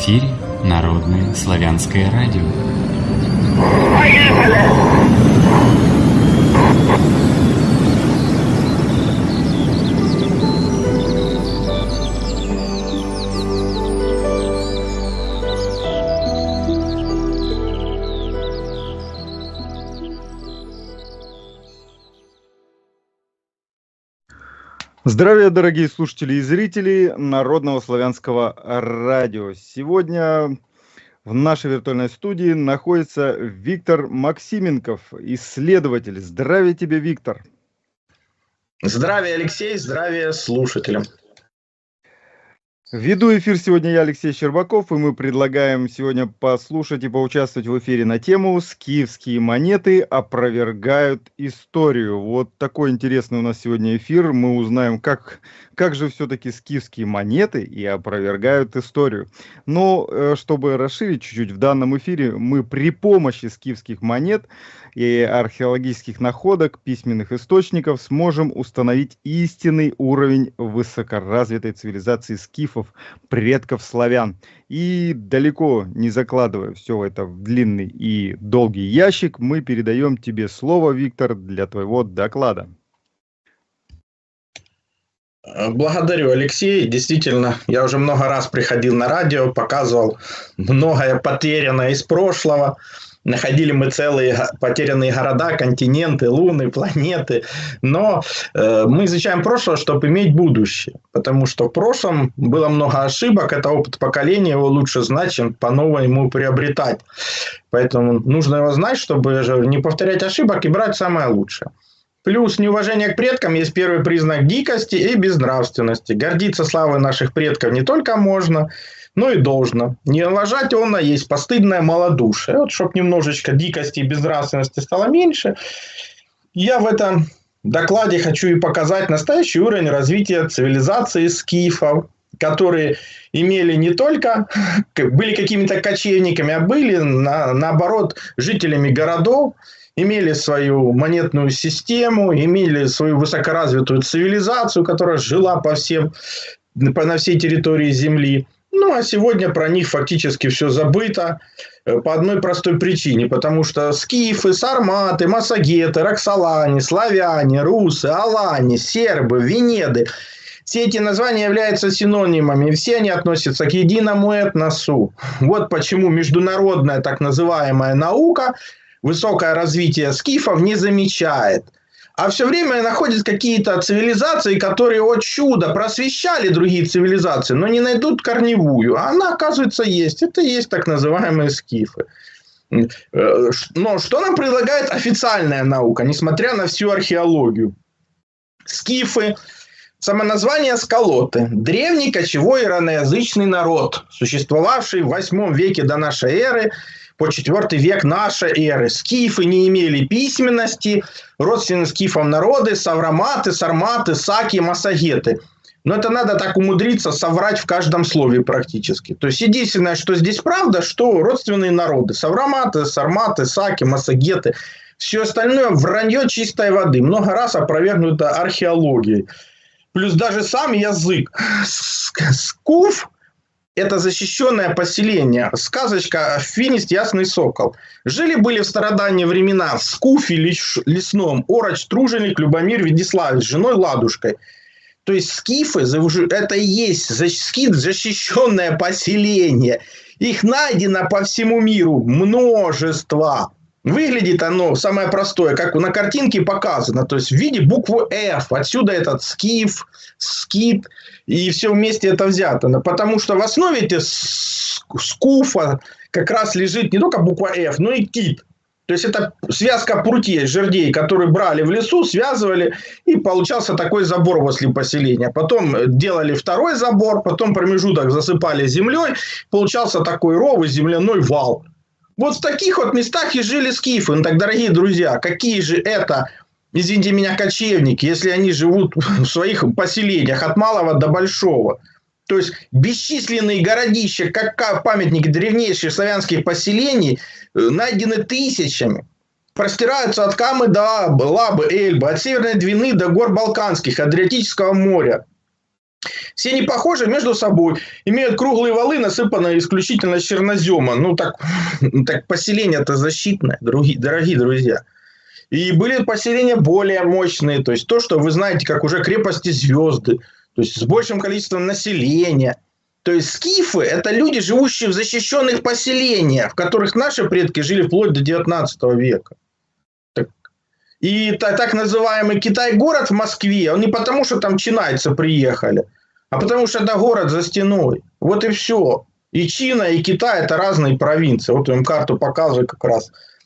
эфире Народное славянское радио. Поехали! Здравия, дорогие слушатели и зрители Народного славянского радио. Сегодня в нашей виртуальной студии находится Виктор Максименков, исследователь. Здравия тебе, Виктор. Здравия, Алексей, здравия слушателям. Веду эфир сегодня я, Алексей Щербаков, и мы предлагаем сегодня послушать и поучаствовать в эфире на тему «Скифские монеты опровергают историю». Вот такой интересный у нас сегодня эфир. Мы узнаем, как же все-таки скифские монеты и опровергают историю. Но чтобы расширить чуть-чуть в данном эфире, мы при помощи скифских монет и археологических находок, письменных источников сможем установить истинный уровень высокоразвитой цивилизации скифов, предков славян. И далеко не закладывая все это в длинный и долгий ящик, мы передаем тебе слово, Виктор, для твоего доклада. Благодарю, Алексей. Действительно, я уже много раз приходил на радио, показывал многое потерянное из прошлого. Находили мы целые потерянные города, континенты, луны, планеты. Но мы изучаем прошлое, чтобы иметь будущее. Потому что в прошлом было много ошибок. Это опыт поколения, его лучше знать, чем по-новому ему приобретать. Поэтому нужно его знать, чтобы не повторять ошибок и брать самое лучшее. Плюс неуважение к предкам есть первый признак дикости и безнравственности. Гордиться славой наших предков не только можно, но и должно. Не уважать оно есть постыдное малодушие. Вот, чтобы немножечко дикости и безнравственности стало меньше, я в этом докладе хочу и показать настоящий уровень развития цивилизации скифов, которые имели не только, были какими-то кочевниками, а были, наоборот, жителями городов, имели свою монетную систему, имели свою высокоразвитую цивилизацию, которая жила на всей территории Земли. Ну, а сегодня про них фактически все забыто по одной простой причине. Потому что скифы, сарматы, массагеты, роксолане, славяне, русы, алане, сербы, венеды – все эти названия являются синонимами, и все они относятся к единому этносу. Вот почему международная так называемая наука высокое развитие скифов не замечает. А все время находят какие-то цивилизации, которые, о чудо, просвещали другие цивилизации, но не найдут корневую. А она, оказывается, есть. Это и есть так называемые скифы. Но что нам предлагает официальная наука, несмотря на всю археологию? Скифы, самоназвание скалоты. Древний кочевой ираноязычный народ, существовавший в 8 веке до нашей эры, по 4 век нашей эры. Скифы не имели письменности, родственные скифам народы, савраматы, сарматы, саки, массагеты. Но это надо так умудриться соврать в каждом слове практически. То есть единственное, что здесь правда, что родственные народы. Савраматы, сарматы, саки, массагеты. Все остальное вранье чистой воды. Много раз опровергнуто археологией. Плюс даже сам язык. Скуф – это защищенное поселение. Сказочка «Финист, ясный сокол». Жили-были в стародавние времена в Скуфе лесном Ороч, Труженик, Любомир, Ведиславец с женой Ладушкой. То есть скифы – это и есть защищенное поселение. Их найдено по всему миру множество. Выглядит оно, самое простое, как на картинке показано, то есть в виде буквы F. Отсюда этот скиф, скит, и все вместе это взято. Потому что в основе этой скуфа как раз лежит не только буква F, но и кит. То есть это связка прутьев, жердей, которые брали в лесу, связывали, и получался такой забор возле поселения. Потом делали второй забор, потом промежуток засыпали землей, получался такой ров и земляной вал. Вот в таких вот местах и жили скифы. Ну так, дорогие друзья, какие же это, извините меня, кочевники, если они живут в своих поселениях от малого до большого. То есть бесчисленные городища, как памятники древнейших славянских поселений, найдены тысячами. Простираются от Камы до Лабы, Эльбы, от Северной Двины до гор Балканских, Адриатического моря. Все не похожи между собой, имеют круглые валы, насыпанные исключительно из чернозема. Ну, так поселение-то защитное, дорогие друзья. И были поселения более мощные, то есть то, что вы знаете, как уже крепости звезды, то есть с большим количеством населения. То есть скифы – это люди, живущие в защищенных поселениях, в которых наши предки жили вплоть до 19 века. И так называемый Китай-город в Москве, он не потому, что там чинайцы приехали, а потому, что это город за стеной. Вот и все. И Чина, и Китай – это разные провинции. Вот я им карту показываю как раз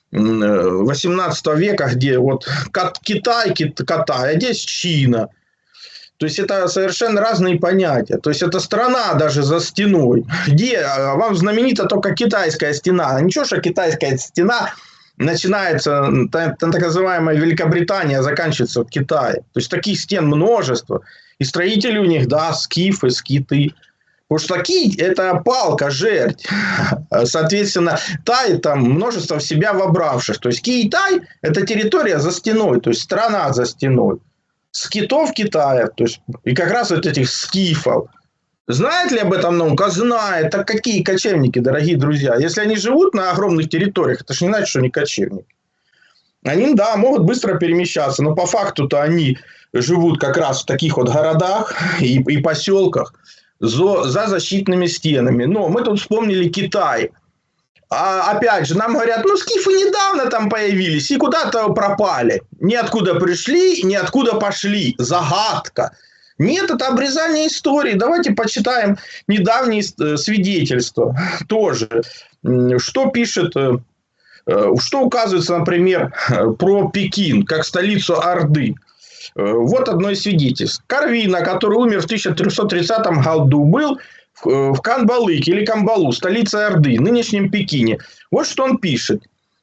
18 века, где вот Китай, а здесь Чина. То есть это совершенно разные понятия. То есть это страна даже за стеной. Где вам знаменита только китайская стена. Ничего, что китайская стена начинается, так называемая Великобритания, заканчивается в Китае. То есть таких стен множество. И строители у них, да, скифы, скиты. Потому что такие – это палка, жерть. Соответственно, Тай там множество в себя вобравших. То есть Китай – это территория за стеной, то есть страна за стеной. Скитов Китая, то есть и как раз вот этих скифов. Знает ли об этом наука? Знает. Так какие кочевники, дорогие друзья? Если они живут на огромных территориях, это же не значит, что они кочевники. Они, да, могут быстро перемещаться, но по факту-то они живут как раз в таких вот городах и поселках за защитными стенами. Но мы тут вспомнили Китай. А опять же, нам говорят, ну, скифы недавно там появились и куда-то пропали. Ниоткуда пришли, ниоткуда пошли. Загадка. Нет, это обрезание истории. Давайте почитаем недавние свидетельства тоже. Что пишет, что указывается, например, про Пекин, как столицу Орды. Вот одно из свидетельств. Карвина, который умер в 1330 году, был в Канбалыке или Камбалу, столице Орды, нынешнем Пекине. Вот что он пишет.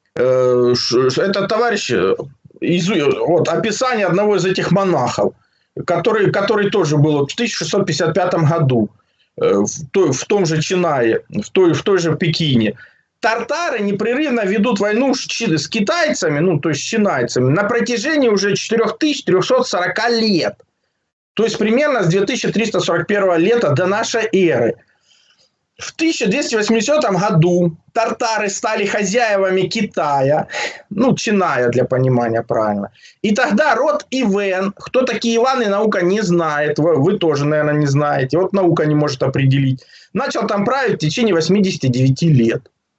Это товарищ, вот, описание одного из этих монахов, который тоже был в 1655 году в том же Чинае, в той же Пекине. Тартары непрерывно ведут войну с китайцами, ну, то есть с чинайцами, на протяжении уже 4340 лет. То есть примерно с 2341 лета до нашей эры. В 1280 году тартары стали хозяевами Китая, ну, Чиная для понимания правильно. И тогда род Ивен, кто такие Иваны, наука не знает, вы тоже, наверное, не знаете, вот наука не может определить, начал там править в течение 89 лет.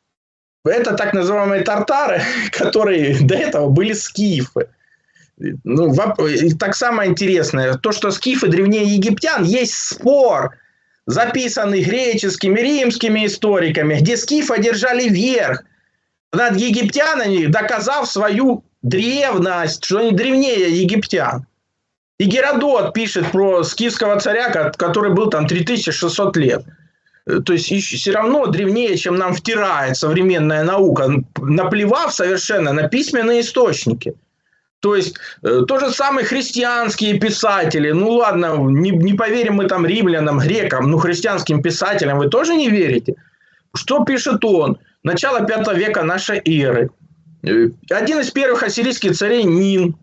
Это так называемые тартары, которые до этого были скифы. Ну, так самое интересное, то, что скифы древнее египтян, есть спор, записанный греческими, римскими историками, где скифы одержали верх над египтянами, доказав свою древность, что они древнее египтян. И Геродот пишет про скифского царя, который был там 3600 лет. То есть все равно древнее, чем нам втирает современная наука, наплевав совершенно на письменные источники. То есть, то же самые христианские писатели, ну ладно, не поверим мы там римлянам, грекам, но христианским писателям вы тоже не верите? Что пишет он? Начало 5 века нашей эры. Один из первых ассирийских царей Нин,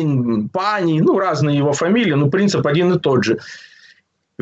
Паний, ну разные его фамилии, но принцип один и тот же. В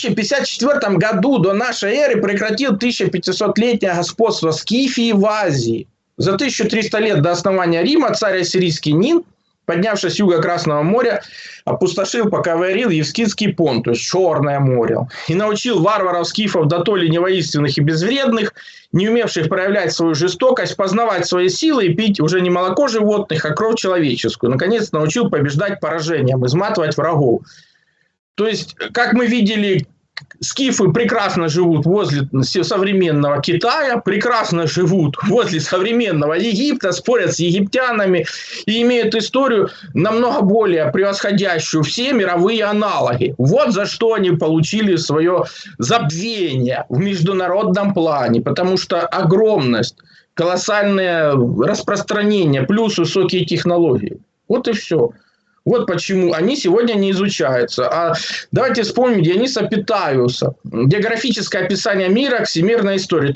2054 году до нашей эры прекратил 1500-летнее господство Скифии в Азии. За 1300 лет до основания Рима царь ассирийский Нин, поднявшись с юга Красного моря, опустошил, покорил Евскидский понт, то есть Черное море, и научил варваров скифов до то ли невоинственных и безвредных, не умевших проявлять свою жестокость, познавать свои силы и пить уже не молоко животных, а кровь человеческую. Наконец научил побеждать поражением, изматывать врагов. То есть, как мы видели, скифы прекрасно живут возле современного Китая, прекрасно живут возле современного Египта, спорят с египтянами и имеют историю намного более превосходящую все мировые аналоги. Вот за что они получили свое забвение в международном плане, потому что огромность, колоссальное распространение, плюс высокие технологии. Вот и все. Вот почему они сегодня не изучаются. А давайте вспомним Диониса Питаиуса. Географическое описание мира, всемирная история.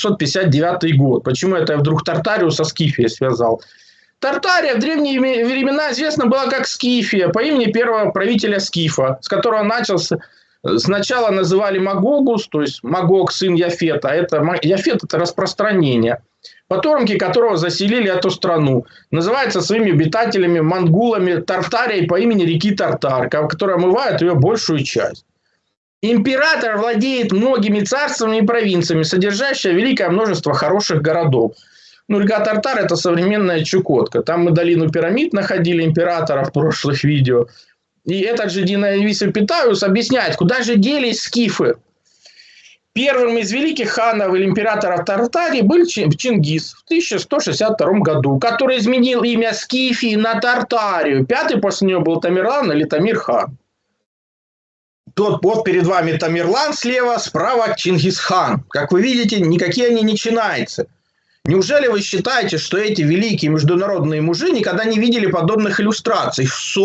1659 год. Почему это я вдруг Тартарию со Скифией связал? Тартария в древние времена известна была как Скифия, по имени первого правителя Скифа, с которого начался сначала называли Магогус, то есть Магог, сын Яфета. Яфет – это распространение. Потомки которого заселили эту страну. Называется своими обитателями монголами Тартарией по имени реки Тартар, которая омывает ее большую часть. Император владеет многими царствами и провинциями, содержащими великое множество хороших городов. Ну, река Тартар – это современная Чукотка. Там мы долину пирамид находили императора в прошлых видео. И этот же Динавис Эпитаиус объясняет, куда же делись скифы. Первым из великих ханов или императоров Тартарии был Чингис в 1162 году, который изменил имя Скифии на Тартарию. Пятый после него был Тамерлан или Тамир-хан. Вот перед вами Тамерлан слева, справа Чингисхан. Как вы видите, никакие они не чинайцы. Неужели вы считаете, что эти великие международные мужи никогда не видели подобных иллюстраций?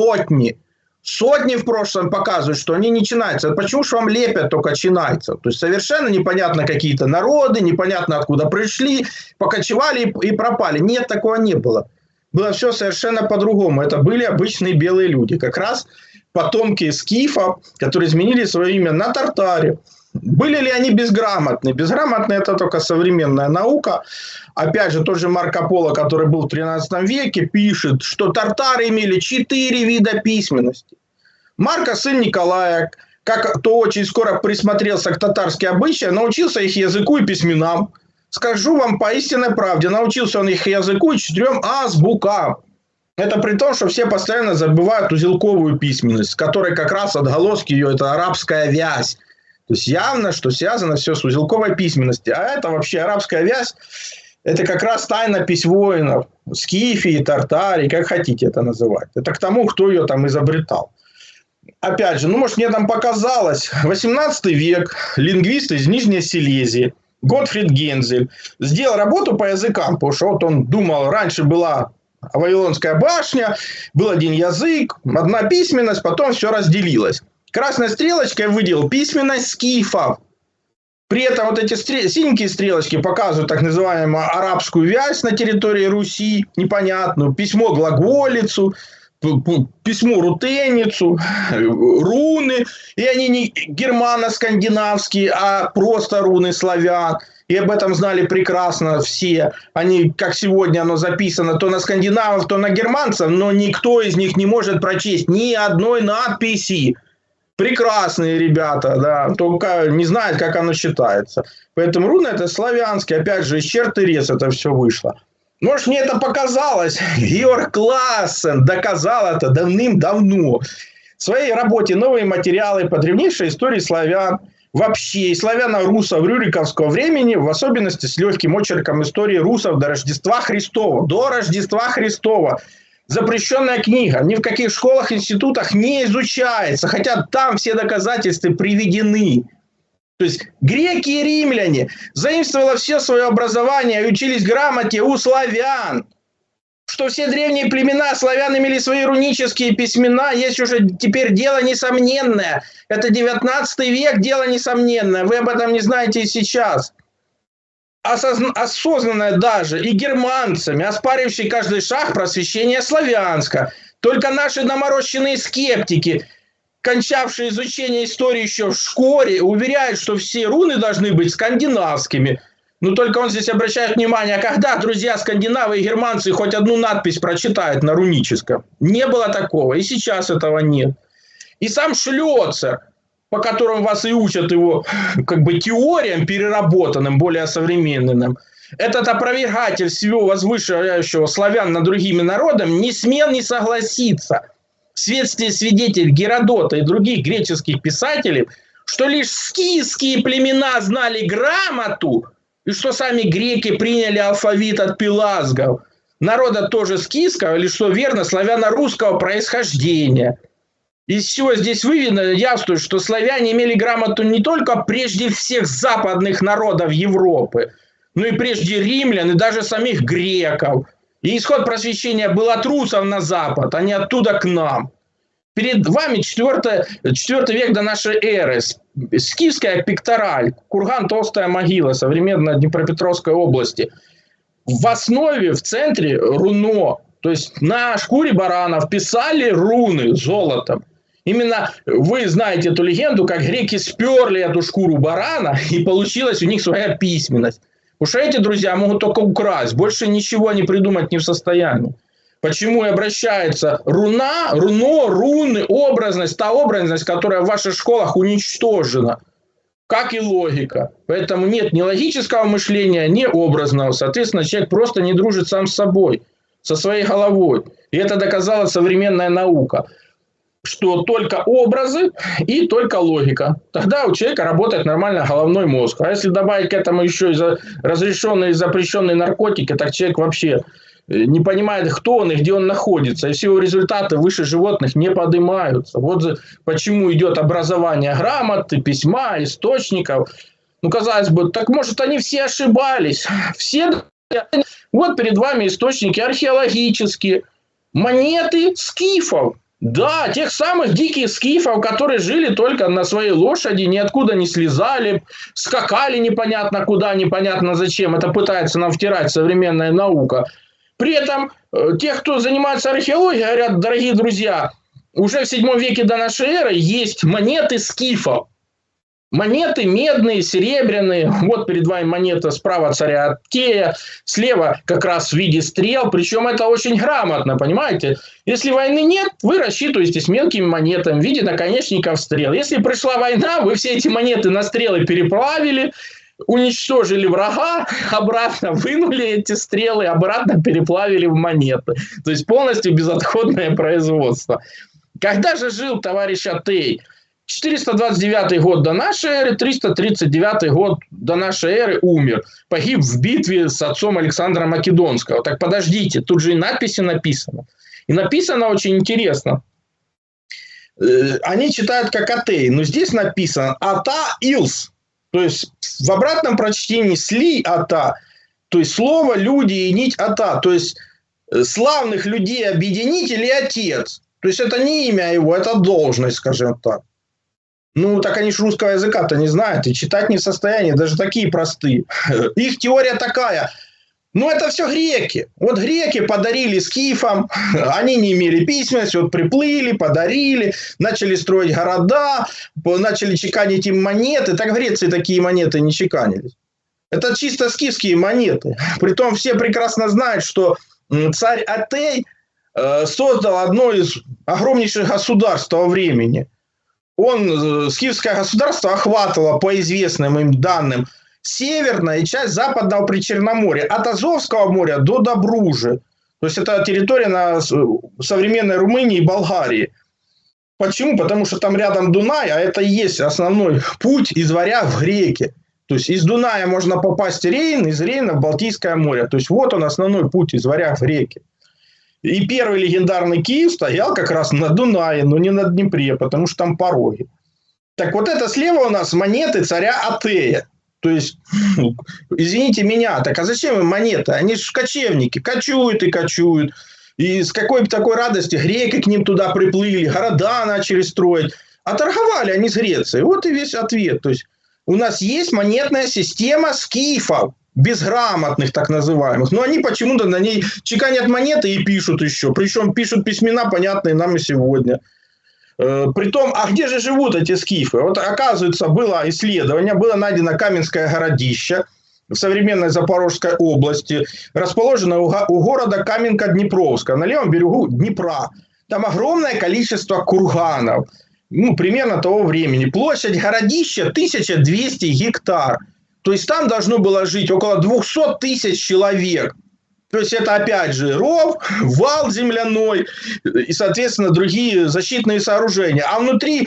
Сотни в прошлом показывают, что они не чинайцы. Почему же вам лепят только чинайцев? То есть совершенно непонятно какие-то народы, непонятно откуда пришли, покочевали и пропали. Нет, такого не было. Было все совершенно по-другому. Это были обычные белые люди. Как раз потомки скифов, которые изменили свое имя на Тартаре. Были ли они безграмотны? Безграмотны – это только современная наука. Опять же, тот же Марко Поло, который был в 13 веке, пишет, что тартары имели 4 вида письменности. Марко, сын Николая, как-то очень скоро присмотрелся к татарским обычаям, научился их языку и письменам. Скажу вам по истинной правде, научился он их языку и 4 азбукам. Это при том, что все постоянно забывают узелковую письменность, которой как раз отголоски ее – это арабская вязь. То есть явно, что связано все с узелковой письменностью. А это вообще арабская вязь. Это как раз тайнопись воинов. Скифии, Тартарии, как хотите это называть. Это к тому, кто ее там изобретал. Опять же, может мне там показалось. 18 век. Лингвист из Нижней Силезии. Готфрид Гензель. Сделал работу по языкам. Потому что вот он думал, раньше была Вавилонская башня. Был один язык, одна письменность. Потом все разделилось. Красной стрелочкой выделил письменность скифов. При этом вот эти синенькие стрелочки показывают так называемую арабскую вязь на территории Руси, непонятную, письмо глаголицу, письмо рутеницу, руны. И они не германо-скандинавские, а просто руны славян. И об этом знали прекрасно все. Они, как сегодня оно записано, то на скандинавов, то на германцев, но никто из них не может прочесть ни одной надписи. Прекрасные ребята, да, только не знают, как оно читается. Поэтому руны – это славянские. Опять же, из Черты-Рец это все вышло. Может, мне это показалось. Георг Классен доказал это давным-давно. В своей работе «Новые материалы по древнейшей истории славян» вообще и славяно-русов рюриковского времени, в особенности с легким очерком истории русов до Рождества Христова. До Рождества Христова. Запрещенная книга, ни в каких школах, институтах не изучается, хотя там все доказательства приведены. То есть греки и римляне заимствовали все свое образование и учились грамоте у славян. Что все древние племена славян имели свои рунические письмена, есть уже теперь дело несомненное. Это 19 век, дело несомненное. Вы об этом не знаете и сейчас. Осознанное даже и германцами, оспаривающие каждый шаг просвещения славянска. Только наши доморощенные скептики, кончавшие изучение истории еще в школе, уверяют, что все руны должны быть скандинавскими. Но только он здесь обращает внимание, а когда, друзья, скандинавы и германцы хоть одну надпись прочитают на руническом? Не было такого, и сейчас этого нет. И сам Шлёцер, по которым вас и учат его как бы теориям переработанным, более современным, этот опровергатель всего возвышающего славян над другими народами не смел не согласиться. Вследствие свидетелей Геродота и других греческих писателей, что лишь скифские племена знали грамоту, и что сами греки приняли алфавит от пелазгов, народа тоже скифского, или что верно, славяно-русского происхождения. Из всего здесь выведено, явствует, что славяне имели грамоту не только прежде всех западных народов Европы, но и прежде римлян и даже самих греков. И исход просвещения был от русов на запад, а не оттуда к нам. Перед вами 4 век до нашей эры. Скифская пектораль, курган Толстая могила, современной Днепропетровской области. В основе, в центре руно. То есть на шкуре баранов писали руны золотом. Именно вы знаете эту легенду, как греки сперли эту шкуру барана, и получилась у них своя письменность. Потому что эти друзья могут только украсть, больше ничего они придумать не в состоянии. Почему и обращается руна, руно, руны, образность, та образность, которая в ваших школах уничтожена, как и логика. Поэтому нет ни логического мышления, ни образного. Соответственно, человек просто не дружит сам с собой, со своей головой. И это доказала современная наука, что только образы и только логика. Тогда у человека работает нормально головной мозг. А если добавить к этому еще и разрешенные и запрещенные наркотики, так человек вообще не понимает, кто он и где он находится. И все его результаты выше животных не поднимаются. Вот почему идет образование грамоты, письма, источников. Ну, казалось бы, так может они все ошибались. Все... Вот перед вами источники археологические. Монеты скифов. Да, тех самых диких скифов, которые жили только на своей лошади, ниоткуда не слезали, скакали непонятно куда, непонятно зачем. Это пытается нам втирать современная наука. При этом те, кто занимается археологией, говорят, дорогие друзья, уже в 7 веке до нашей эры есть монеты скифов. Монеты медные, серебряные. Вот перед вами монета справа царя Аттея, слева как раз в виде стрел. Причем это очень грамотно, понимаете? Если войны нет, вы рассчитываетесь мелкими монетами в виде наконечников стрел. Если пришла война, вы все эти монеты на стрелы переплавили, уничтожили врага, обратно вынули эти стрелы, обратно переплавили в монеты. То есть полностью безотходное производство. Когда же жил товарищ Аттей? 429 год до нашей эры, 339 год до нашей эры умер. Погиб в битве с отцом Александра Македонского. Так подождите, тут же и надписи написано. И написано очень интересно. Они читают как Аттей, но здесь написано Ата Илс. То есть в обратном прочтении сли Ата. То есть слово люди и нить Ата. То есть славных людей объединитель и отец. То есть это не имя его, это должность, скажем так. Ну, так они же русского языка-то не знают, и читать не в состоянии, даже такие простые. Их теория такая. Ну, это все греки. Вот греки подарили скифам, они не имели письменности, вот приплыли, подарили, начали строить города, начали чеканить им монеты. Так в Греции такие монеты не чеканились. Это чисто скифские монеты. Притом все прекрасно знают, что царь Аттей создал одно из огромнейших государств того времени. Скифское государство охватывало, по известным им данным, северная и часть западного Причерноморья, от Азовского моря до Добружи. То есть это территория на современной Румынии и Болгарии. Почему? Потому что там рядом Дунай, а это и есть основной путь из Варяг в Греки. То есть из Дуная можно попасть в Рейн, из Рейна в Балтийское море. То есть вот он основной путь из Варяг в Греки. И первый легендарный Киев стоял как раз на Дунае, но не на Днепре, потому что там пороги. Так вот это слева у нас монеты царя Аттея. То есть, извините меня, так а зачем им монеты? Они же кочевники, кочуют и кочуют. И с какой такой радости греки к ним туда приплыли, города начали строить. А торговали они с Грецией. Вот и весь ответ. То есть у нас есть монетная система скифов. Безграмотных так называемых, но они почему-то на ней чеканят монеты и пишут еще, причем пишут письмена, понятные нам и сегодня. Притом, а где же живут эти скифы? Вот оказывается, было исследование, было найдено Каменское городище в современной Запорожской области, расположенное у города Каменка-Днепровска, на левом берегу Днепра. Там огромное количество курганов, примерно того времени. Площадь городища 1200 гектар. То есть там должно было жить около 200 тысяч человек. То есть это опять же ров, вал земляной и, соответственно, другие защитные сооружения. А внутри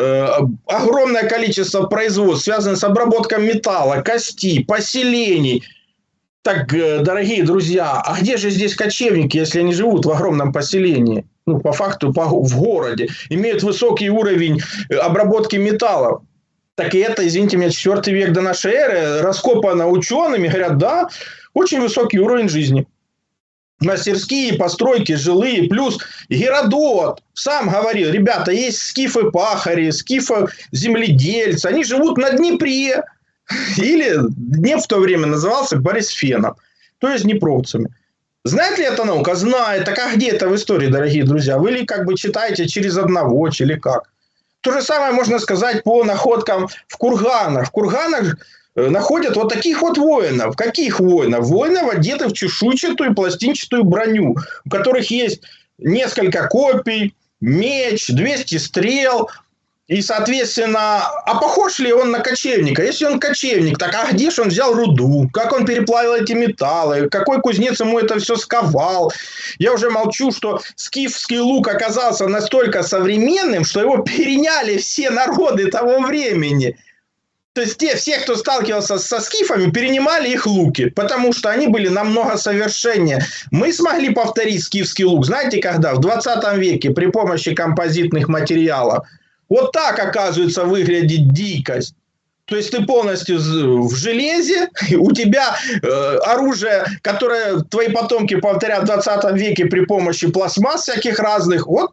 огромное количество производств, связанных с обработкой металла, кости, поселений. Так, дорогие друзья, а где же здесь кочевники, если они живут в огромном поселении? По факту в городе. Имеют высокий уровень обработки металлов. Так и это, извините меня, 4 век до нашей эры, раскопано учеными, говорят, да, очень высокий уровень жизни. Мастерские, постройки, жилые, плюс Геродот сам говорил, ребята, есть скифы-пахари, скифы-земледельцы, они живут на Днепре. Или Днепр в то время назывался Борисфеном, то есть днепровцами. Знает ли эта наука? Знает. Так а где это в истории, дорогие друзья? Вы ли как бы читаете через одного, или как? То же самое можно сказать по находкам в курганах. В курганах находят вот таких вот воинов. Каких воинов? Воинов, одетых в чешуйчатую пластинчатую броню, у которых есть несколько копий, меч, 200 стрел. И, соответственно, а похож ли он на кочевника? Если он кочевник, так а где же он взял руду? Как он переплавил эти металлы? Какой кузнец ему это все сковал? Я уже молчу, что скифский лук оказался настолько современным, что его переняли все народы того времени. То есть все, кто сталкивался со скифами, перенимали их луки, потому что они были намного совершеннее. Мы смогли повторить скифский лук, знаете, когда? В 20 веке при помощи композитных материалов. Вот так, оказывается, выглядит дикость. То есть ты полностью в железе, у тебя оружие, которое твои потомки повторят в 20 веке при помощи пластмасс всяких разных. Вот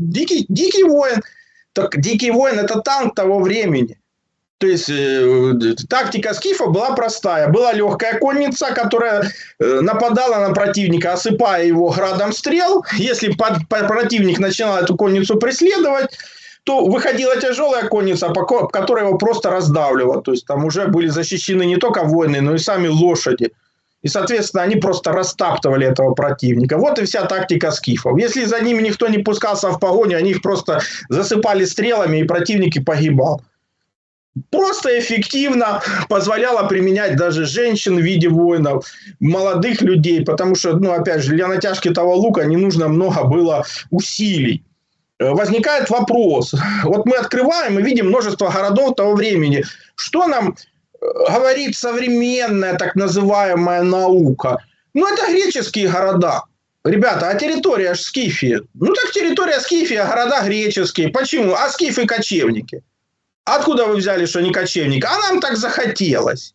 дикий воин. Так дикий воин – это танк того времени. То есть тактика скифа была простая. Была легкая конница, которая нападала на противника, осыпая его градом стрел. Если противник начинал эту конницу преследовать, то выходила тяжелая конница, которая его просто раздавливала. То есть там уже были защищены не только воины, но и сами лошади. И, соответственно, они просто растаптывали этого противника. Вот и вся тактика скифов. Если за ними никто не пускался в погоню, они их просто засыпали стрелами, и противник и погибал. Просто эффективно позволяло применять даже женщин в виде воинов, молодых людей, потому что, опять же, для натяжки того лука не нужно много было усилий. Возникает вопрос. Вот мы открываем и видим множество городов того времени. Что нам говорит современная так называемая наука? Это греческие города. Ребята, а территория же Скифии. Так территория Скифии, а города греческие. Почему? А скифы кочевники. Откуда вы взяли, что не кочевник? А нам так захотелось.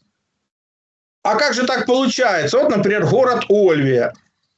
А как же так получается? Вот, например, город Ольвия.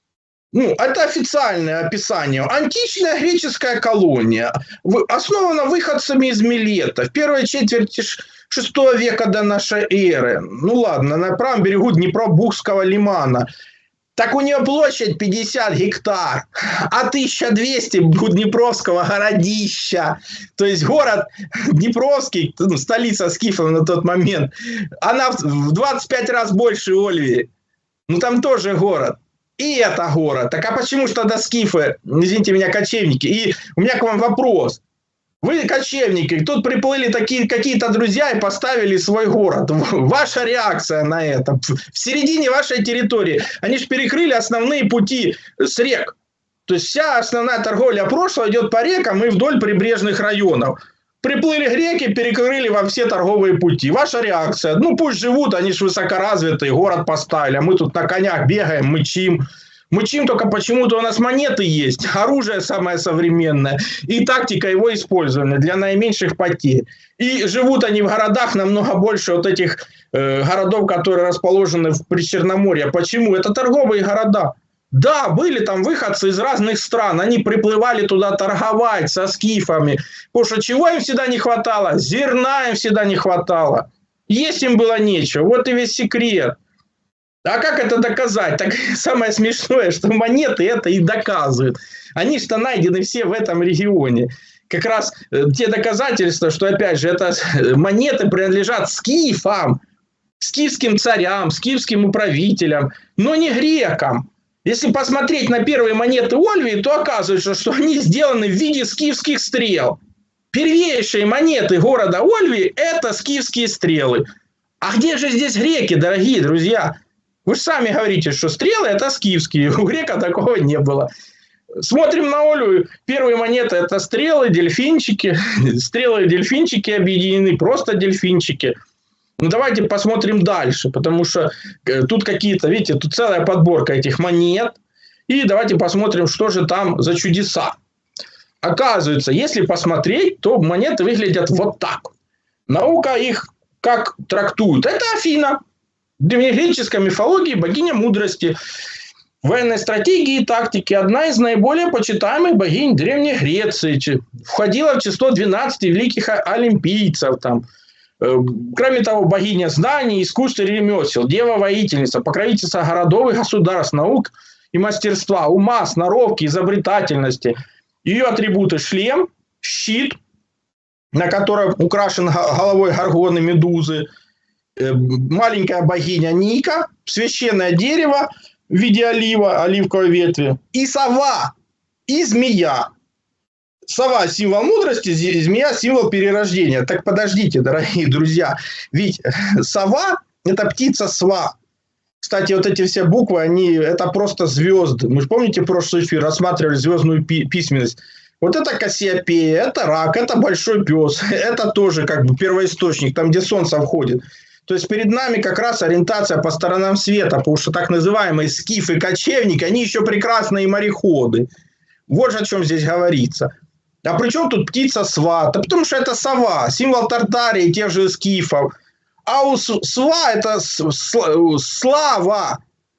Это официальное описание. Античная греческая колония. Основана выходцами из Милета в первой четверти VI века до нашей эры. Ладно, на правом берегу Днепробухского лимана. Так у нее площадь 50 гектар, а 1200 у Днепровского городища. То есть город Днепровский, столица скифов на тот момент, она в 25 раз больше Ольвии. Там тоже город. И это город. Так а почему же тогда скифы, извините меня, кочевники? И у меня к вам вопрос. Вы кочевники, тут приплыли какие-то друзья и поставили свой город. Ваша реакция на это? В середине вашей территории. Они же перекрыли основные пути с рек. То есть вся основная торговля прошлого идет по рекам и вдоль прибрежных районов. Приплыли греки, перекрыли вам все торговые пути. Ваша реакция? Пусть живут, они же высокоразвитые, город поставили. А мы тут на конях бегаем, мычим. Мычим, только почему-то у нас монеты есть, оружие самое современное и тактика его использования для наименьших потерь. И живут они в городах намного больше вот этих городов, которые расположены в Причерноморье. Почему? Это торговые города. Да, были там выходцы из разных стран, они приплывали туда торговать со скифами. Потому что чего им всегда не хватало? Зерна им всегда не хватало. Есть им было нечего. Вот и весь секрет. А как это доказать? Так самое смешное, что монеты это и доказывают. Они что найдены все в этом регионе. Как раз те доказательства, что, опять же, это монеты принадлежат скифам, скифским царям, скифским управителям, но не грекам. Если посмотреть на первые монеты Ольвии, то оказывается, что они сделаны в виде скифских стрел. Первейшие монеты города Ольвии – это скифские стрелы. А где же здесь греки, дорогие друзья? Вы же сами говорите, что стрелы – это скифские. У грека такого не было. Смотрим на Ольвию. Первые монеты – это стрелы, дельфинчики. Стрелы и дельфинчики объединены, просто дельфинчики. Давайте посмотрим дальше, потому что тут какие-то, видите, тут целая подборка этих монет. И давайте посмотрим, что же там за чудеса. Оказывается, если посмотреть, то монеты выглядят вот так. Наука их как трактует? Это Афина. В древнегреческой мифологии богиня мудрости, военной стратегии и тактики. Одна из наиболее почитаемых богинь Древней Греции. Входила в число 12 великих олимпийцев. Кроме того, богиня знаний, искусств и ремесел, дева-воительница, покровительница городов и государств, наук и мастерства, ума, сноровки, изобретательности. Ее атрибуты – шлем, щит, на котором украшен головой горгоны Медузы, маленькая богиня Ника, священное дерево в виде олива, оливковой ветви, и сова, и змея. Сова – символ мудрости, змея – символ перерождения. Так подождите, дорогие друзья, ведь сова – это птица сва. Кстати, вот эти все буквы, это просто звезды. Мы же помните, прошлый эфир рассматривали звездную письменность. Вот это Кассиопея, это рак, это большой пес, это тоже как бы первоисточник, там, где солнце входит. То есть перед нами как раз ориентация по сторонам света, потому что так называемые скифы-кочевники, они еще прекрасные мореходы. Вот же о чем здесь говорится. А при чем тут птица сва? Да потому что это сова, символ Тартарии, тех же скифов. А у сва это слава.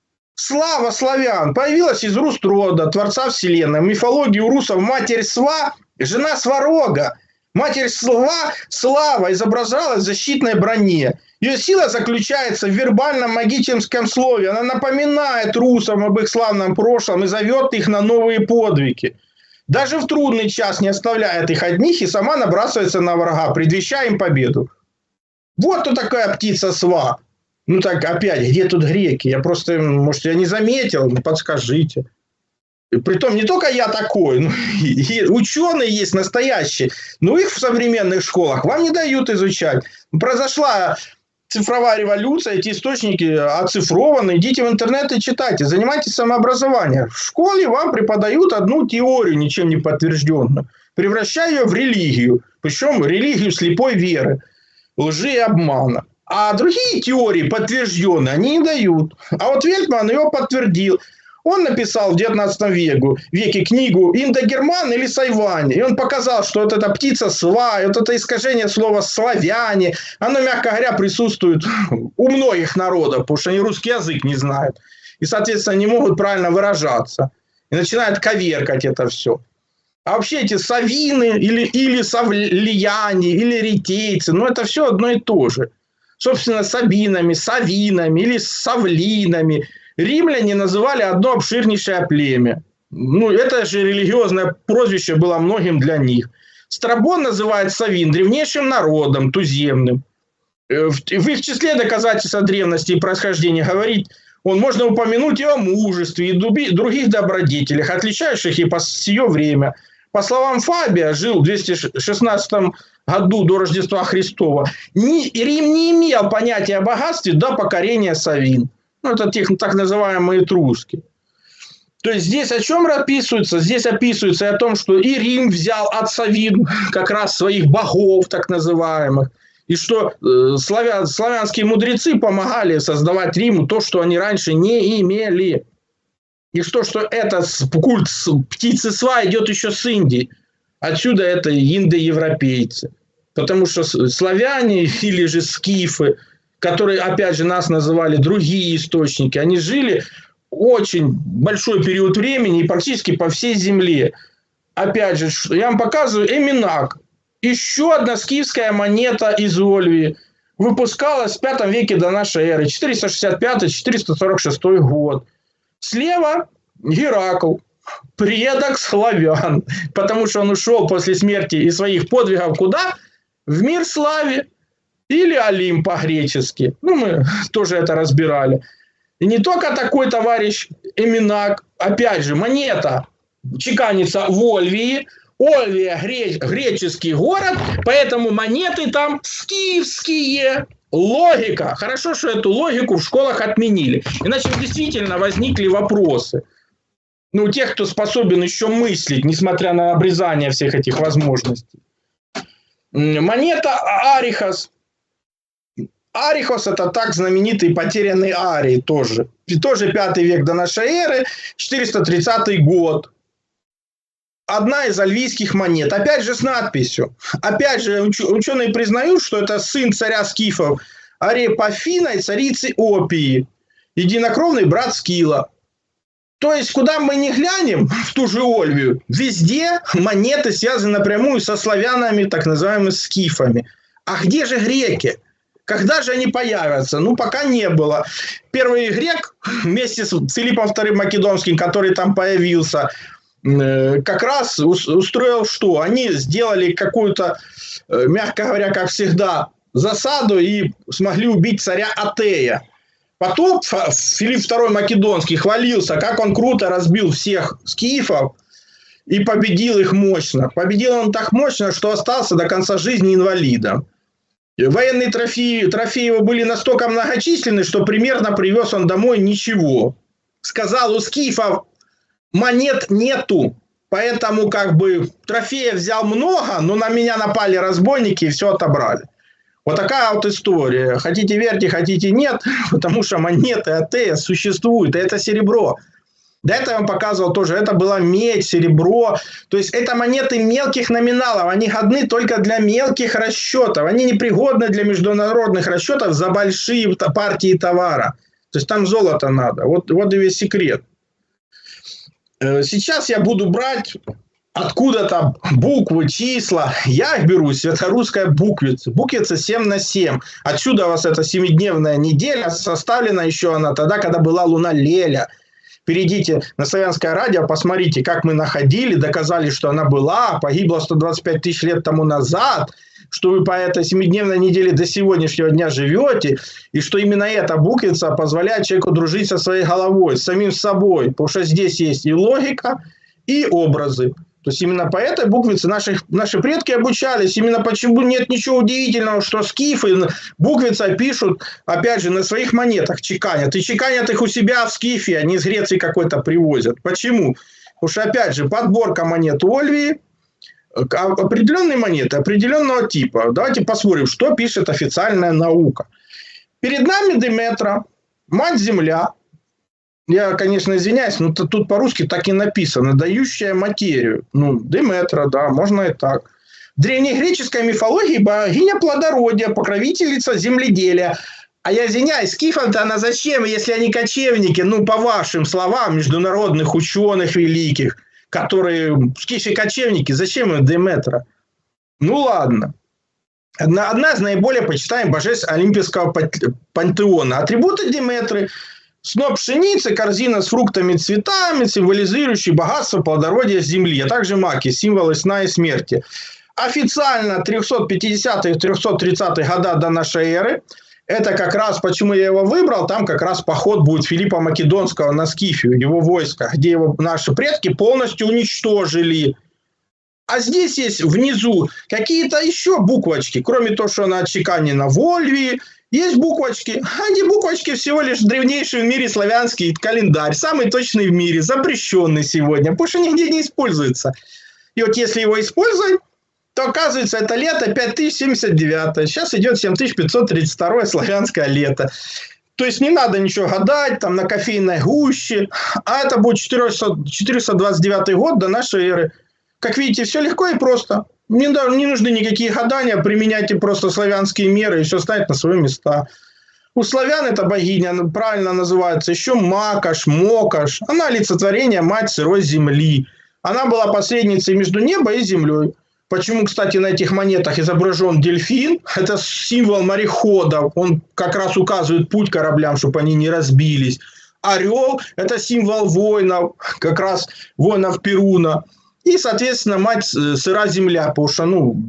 Слава славян появилась из Рустрода, творца вселенной. В мифологии у русов матерь Сва – жена Сварога. Матерь Сва, Слава, изображалась в защитной броне. Ее сила заключается в вербальном магическом слове. Она напоминает русам об их славном прошлом и зовет их на новые подвиги. Даже в трудный час не оставляет их одних и сама набрасывается на врага, предвещая им победу. Вот кто такая птица Сва. Ну так, опять, где тут греки? Я просто, может, я не заметил, подскажите. Притом не только я такой, но и ученые есть настоящие, но их в современных школах вам не дают изучать. Произошла цифровая революция, эти источники оцифрованы, идите в интернет и читайте, занимайтесь самообразованием. В школе вам преподают одну теорию, ничем не подтвержденную, превращая ее в религию, причем религию слепой веры, лжи и обмана. А другие теории подтвержденные они не дают. А вот Вельтман ее подтвердил. Он написал в 19 веке книгу «Индогерман» или «Сайвань». И он показал, что вот эта птица сва, вот это искажение слова «славяне», оно, мягко говоря, присутствует у многих народов, потому что они русский язык не знают. И, соответственно, не могут правильно выражаться. И начинают коверкать это все. А вообще эти савины или савлияне, или ретейцы, ну это все одно и то же. Собственно, сабинами, савинами или савлинами римляне называли одно обширнейшее племя. Ну, это же религиозное прозвище было многим для них. Страбон называет савин древнейшим народом, туземным. В их числе доказательства древности и происхождения говорить, можно упомянуть и о мужестве, и других добродетелях, отличающих и по сие время. По словам Фабия, жил в 216 году до Рождества Христова, Рим не имел понятия о богатстве до покорения савин. Ну, это так называемые этруски. То есть здесь о чем описывается? Здесь описывается о том, что и Рим взял от савин как раз своих богов, так называемых, и что славянские мудрецы помогали создавать Риму то, что они раньше не имели. И что этот культ птицы сва идет еще с Индии. Отсюда это индоевропейцы. Потому что славяне или же скифы, которые, опять же, нас называли другие источники, они жили очень большой период времени и практически по всей земле. Опять же, я вам показываю Эминак. Еще одна скифская монета из Ольвии. Выпускалась в 5 веке до нашей эры. 465-446 год. Слева Геракл, предок славян, потому что он ушел после смерти и своих подвигов куда? В мир славе. Или Олимп по-гречески. Ну, мы тоже это разбирали. И не только такой товарищ Эминак, опять же, монета чеканится в Ольвии. Ольвия греческий город, поэтому монеты там скифские. Логика. Хорошо, что эту логику в школах отменили. Иначе действительно возникли вопросы. Ну, у тех, кто способен еще мыслить, несмотря на обрезание всех этих возможностей. Монета Арихос. Арихос – это так знаменитый потерянный Арий тоже. Тоже 5 век до нашей эры, 430 год. Одна из альвийских монет. Опять же с надписью. Опять же ученые признают, что это сын царя скифов Арепафина и царицы Опии. Единокровный брат Скила. То есть, куда мы ни глянем, в ту же Ольвию, везде монеты связаны напрямую со славянами, так называемыми скифами. А где же греки? Когда же они появятся? Ну, пока не было. Первый грек вместе с Филиппом II Македонским, который там появился, как раз устроил что? Они сделали какую-то, мягко говоря, как всегда, засаду и смогли убить царя Атея. Потом Филипп II Македонский хвалился, как он круто разбил всех скифов и победил их мощно. Победил он так мощно, что остался до конца жизни инвалидом. Военные трофеи его были настолько многочисленны, что примерно привез он домой ничего. Сказал, у скифов монет нету, поэтому как бы трофеев взял много, но на меня напали разбойники и все отобрали. Вот такая вот история. Хотите верьте, хотите нет, потому что монеты Атея существуют, и это серебро. До этого я вам показывал тоже, это была медь, серебро. То есть это монеты мелких номиналов, они годны только для мелких расчетов. Они непригодны для международных расчетов за большие партии товара. То есть там золото надо. Вот и весь секрет. Сейчас я буду брать откуда-то буквы, числа. Я их беру, святорусская буквица. Буквица 7×7. Отсюда у вас эта 7-дневная неделя. Составлена еще она тогда, когда была луна Леля. Перейдите на Славянское радио, посмотрите, как мы находили, доказали, что она была, погибла 125 тысяч лет тому назад, что вы по этой 7-дневной неделе до сегодняшнего дня живете, и что именно эта буквица позволяет человеку дружить со своей головой, с самим собой, потому что здесь есть и логика, и образы. То есть именно по этой буквице наши предки обучались. Именно почему нет ничего удивительного, что скифы буквица пишут, опять же, на своих монетах чеканят. И чеканят их у себя в Скифе, они из Греции какой-то привозят. Почему? Потому что, опять же, подборка монет Ольвии, определенные монеты, определенного типа. Давайте посмотрим, что пишет официальная наука. Перед нами Деметра, мать-земля. Я, конечно, извиняюсь, но тут по-русски так и написано. Дающая материю. Ну, Деметра, да, можно и так. В древнегреческой мифологии богиня плодородия, покровительница земледелия. А я извиняюсь, скифам-то она зачем, если они кочевники? Ну, по вашим словам, международных ученых великих, которые скифы-кочевники, зачем им Деметра? Ну, ладно. Одна из наиболее почитаемых божеств Олимпийского пантеона. Атрибуты Деметры – сноп пшеницы, корзина с фруктами и цветами, символизирующие богатство, плодородие земли, а также маки, символы сна и смерти. Официально 350-330 года до нашей эры. Это как раз, почему я его выбрал, там как раз поход будет Филиппа Македонского на Скифию, его войска, где его наши предки полностью уничтожили. А здесь есть внизу какие-то еще буквочки, кроме того, что она отчеканена в Ольвии. Есть буквочки. Эти буквочки всего лишь древнейший в мире славянский календарь. Самый точный в мире. Запрещенный сегодня. Потому что нигде не используется. И вот если его использовать, то оказывается это лето 5079. Сейчас идет 7532 славянское лето. То есть не надо ничего гадать там на кофейной гуще. А это будет 429 год до нашей эры. Как видите, все легко и просто. Не нужны никакие гадания, применяйте просто славянские меры, и все станет на свои места. У славян эта богиня правильно называется еще Макаш, Мокаш. Она олицетворение мать сырой земли. Она была посредницей между небом и землей. Почему, кстати, на этих монетах изображен дельфин? Это символ мореходов. Он как раз указывает путь кораблям, чтобы они не разбились. Орел – это символ воинов, как раз воинов Перуна. И, соответственно, мать сыра земля, потому что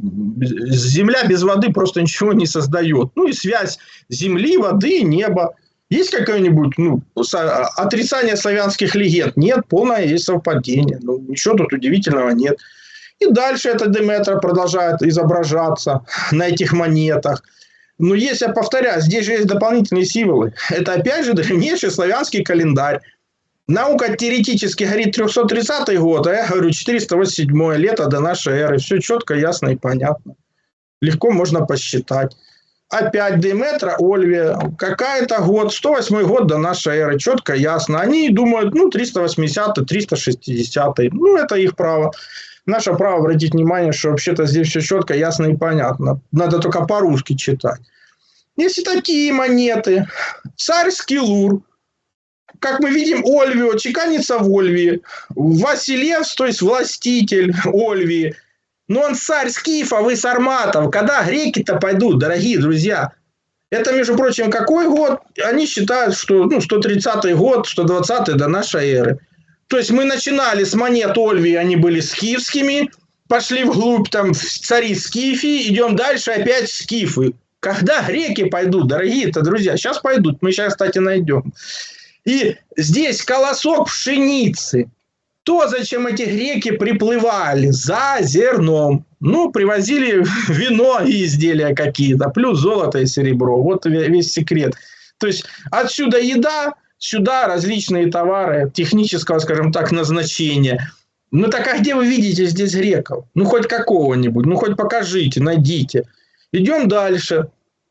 земля без воды просто ничего не создает. Ну и связь земли, воды и неба. Есть какое-нибудь отрицание славянских легенд? Нет, полное есть совпадение. Ничего тут удивительного нет. И дальше эта Деметра продолжает изображаться на этих монетах. Но если я повторяю, здесь же есть дополнительные символы. Это опять же древнейший славянский календарь. Наука теоретически говорит 330 год, а я говорю 487 лето до нашей эры. Все четко, ясно и понятно. Легко можно посчитать. Опять Деметра, Ольвия. Какая-то год, 108 год до нашей эры. Четко, ясно. Они думают, 380-й, 360-й. Это их право. Наше право обратить внимание, что вообще-то здесь все четко, ясно и понятно. Надо только по-русски читать. Есть и такие монеты. Царь Скилур. Как мы видим, Ольвию, чеканится в Ольвии. Василевс, то есть властитель Ольвии. Но он царь скифов и сарматов. Когда греки-то пойдут, дорогие друзья? Это, между прочим, какой год? Они считают, что 130-й год, 120-й до нашей эры. То есть мы начинали с монет Ольвии, они были скифскими, пошли вглубь, там, в цари Скифии, идем дальше, опять скифы. Когда греки пойдут, дорогие-то друзья? Сейчас пойдут, мы сейчас, кстати, найдем. И здесь колосок пшеницы. То, зачем эти греки приплывали за зерном. Привозили вино и изделия какие-то, плюс золото и серебро. Вот весь секрет. То есть отсюда еда, сюда различные товары технического, скажем так, назначения. Так а где вы видите здесь греков? Хоть какого-нибудь, хоть покажите, найдите. Идем дальше.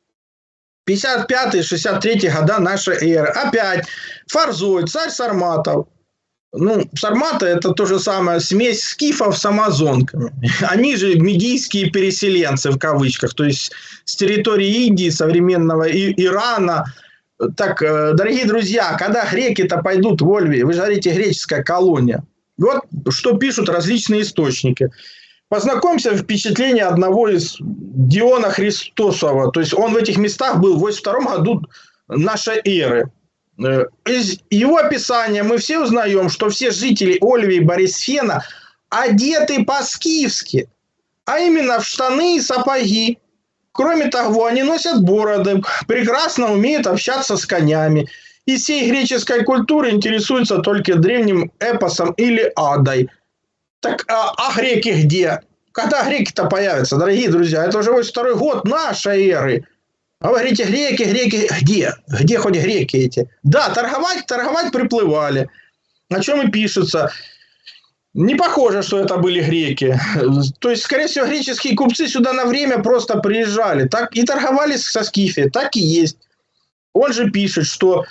55-63 года нашей эры. Опять Фарзой, царь сарматов. Сарматы – это то же самое, смесь скифов с амазонками. Они же медийские переселенцы, в кавычках, то есть с территории Индии, современного Ирана. Так, дорогие друзья, когда греки-то пойдут в Ольвию, вы же говорите, греческая колония. Вот что пишут различные источники. Познакомься впечатление одного из Диона Христосова. То есть он в этих местах был в 82 году нашей эры. Из его описания мы все узнаем, что все жители Ольвии и Борисфена одеты по-скифски, а именно в штаны и сапоги. Кроме того, они носят бороды, прекрасно умеют общаться с конями. Из всей греческой культуры интересуются только древним эпосом или адой. Так, а греки где? Когда греки-то появятся, дорогие друзья? Это уже 82 год нашей эры. А вы говорите, греки где? Где хоть греки эти? Да, торговать приплывали. О чем и пишется. Не похоже, что это были греки. То есть, скорее всего, греческие купцы сюда на время просто приезжали. Так, и торговали со Скифией. Так и есть. Он же пишет, что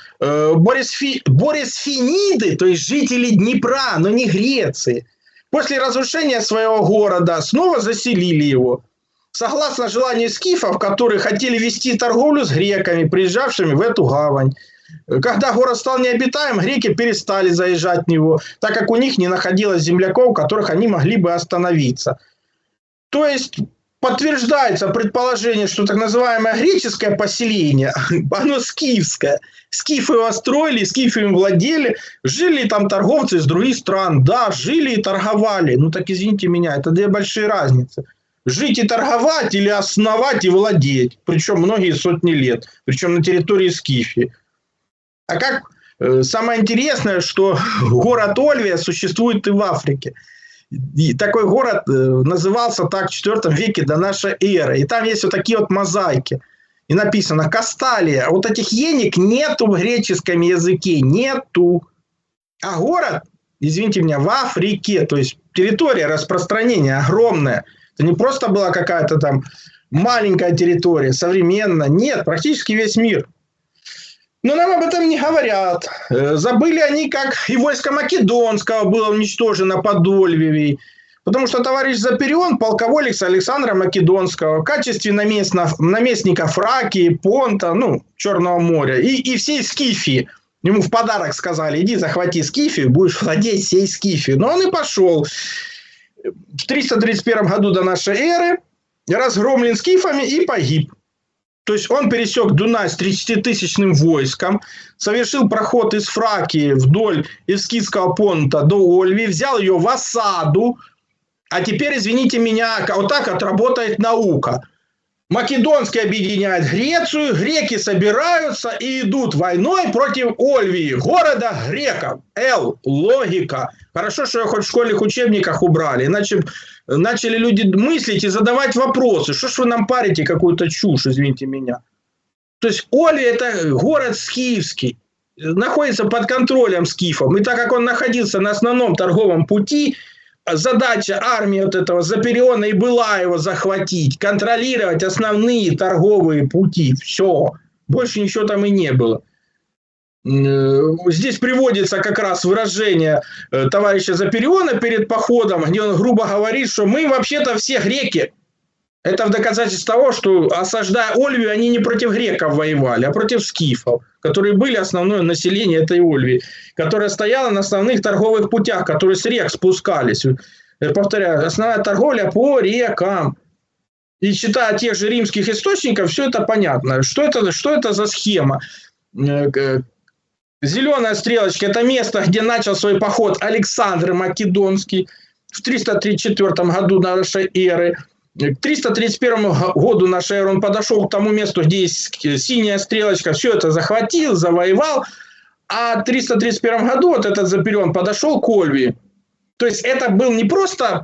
борисфениды, то есть жители Днепра, но не Греции, после разрушения своего города снова заселили его. Согласно желанию скифов, которые хотели вести торговлю с греками, приезжавшими в эту гавань. Когда город стал необитаем, греки перестали заезжать в него, так как у них не находилось земляков, которых они могли бы остановиться. То есть подтверждается предположение, что так называемое греческое поселение, оно скифское. Скифы его строили, скифы им владели, жили там торговцы из других стран, да, жили и торговали. Так извините меня, это две большие разницы. Жить и торговать или основать и владеть. Причем многие сотни лет. Причем на территории Скифии. А как самое интересное, что город Ольвия существует и в Африке. И такой город назывался так в IV веке до нашей эры. И там есть вот такие вот мозаики. И написано Касталия. Вот этих енек нету в греческом языке. Нету. А город, извините меня, в Африке. То есть территория распространения огромная. Это не просто была какая-то там маленькая территория, современная. Нет, практически весь мир. Но нам об этом не говорят. Забыли они, как и войско Македонского было уничтожено под Ольвией. Потому что товарищ Заперион, полководец Александра Македонского, в качестве наместника Фракии, Понта, Черного моря и всей Скифии. Ему в подарок сказали, иди захвати Скифию, будешь владеть всей Скифией. Но он и пошел. В 331 году до нашей эры разгромлен скифами и погиб. То есть он пересек Дунай с 30-тысячным войском, совершил проход из Фракии вдоль Эвскидского понта до Ольвии, взял ее в осаду. А теперь, извините меня, вот так отработает наука. Македонский объединяет Грецию, греки собираются и идут войной против Ольвии, города греков. Логика. Хорошо, что ее хоть в школьных учебниках убрали, иначе начали люди мыслить и задавать вопросы. Что ж вы нам парите какую-то чушь, извините меня. То есть Ольвия – это город скифский, находится под контролем скифов. И так как он находился на основном торговом пути, задача армии вот этого Запериона и была его захватить, контролировать основные торговые пути. Все. Больше ничего там и не было. Здесь приводится как раз выражение товарища Запериона перед походом, где он грубо говорит, что мы вообще-то все греки. Это в доказательство того, что, осаждая Ольвию, они не против греков воевали, а против скифов, которые были основное население этой Ольвии, которая стояла на основных торговых путях, которые с рек спускались. Повторяю, основная торговля по рекам. И читая тех же римских источников, все это понятно. Что это за схема? Зеленая стрелочка – это место, где начал свой поход Александр Македонский в 334 году нашей эры. К 331 году нашей эры он подошел к тому месту, где есть синяя стрелочка, все это захватил, завоевал. А в 331 году вот этот Запирион подошел к Ольвии. То есть это был не просто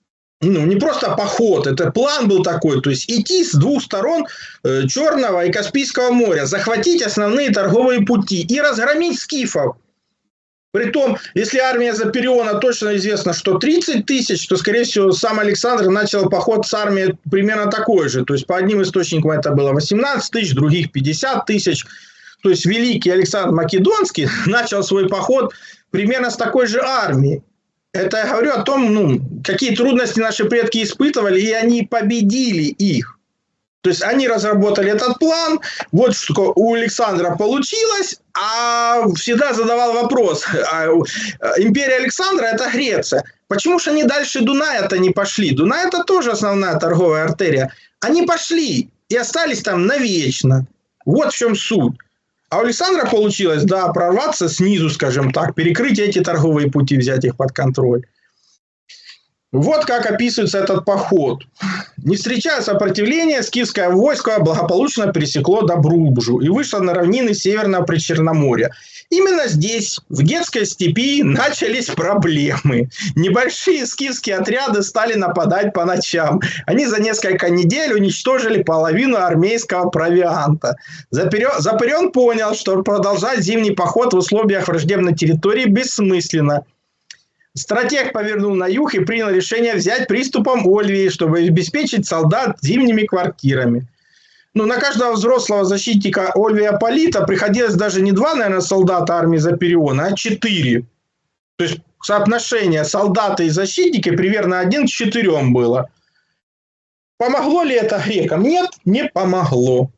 поход, это план был такой, то есть идти с двух сторон Черного и Каспийского моря, захватить основные торговые пути и разгромить скифов. Притом, если армия Запириона точно известно, что 30 тысяч, то, скорее всего, сам Александр начал поход с армией примерно такой же. То есть, по одним источникам это было 18 тысяч, других 50 тысяч. То есть, великий Александр Македонский начал свой поход примерно с такой же армией. Это я говорю о том, какие трудности наши предки испытывали, и они победили их. То есть они разработали этот план, вот что у Александра получилось, а всегда задавал вопрос, империя Александра – это Греция. Почему же они дальше Дуная-то не пошли? Дунай – это тоже основная торговая артерия. Они пошли и остались там навечно. Вот в чем суть. А у Александра получилось, прорваться снизу, скажем так, перекрыть эти торговые пути, взять их под контроль. Вот как описывается этот поход. Не встречая сопротивления, скифское войско благополучно пересекло Добруджу и вышло на равнины Северного Причерноморья. Именно здесь, в Гетской степи, начались проблемы. Небольшие скифские отряды стали нападать по ночам. Они за несколько недель уничтожили половину армейского провианта. Запирион понял, что продолжать зимний поход в условиях враждебной территории бессмысленно. Стратег повернул на юг и принял решение взять приступом Ольвии, чтобы обеспечить солдат зимними квартирами. На каждого взрослого защитника Ольвия Полита приходилось даже не 2, наверное, солдата армии Запириона, а 4. То есть соотношение солдата и защитника примерно 1 к 4 было. Помогло ли это грекам? Нет, не помогло.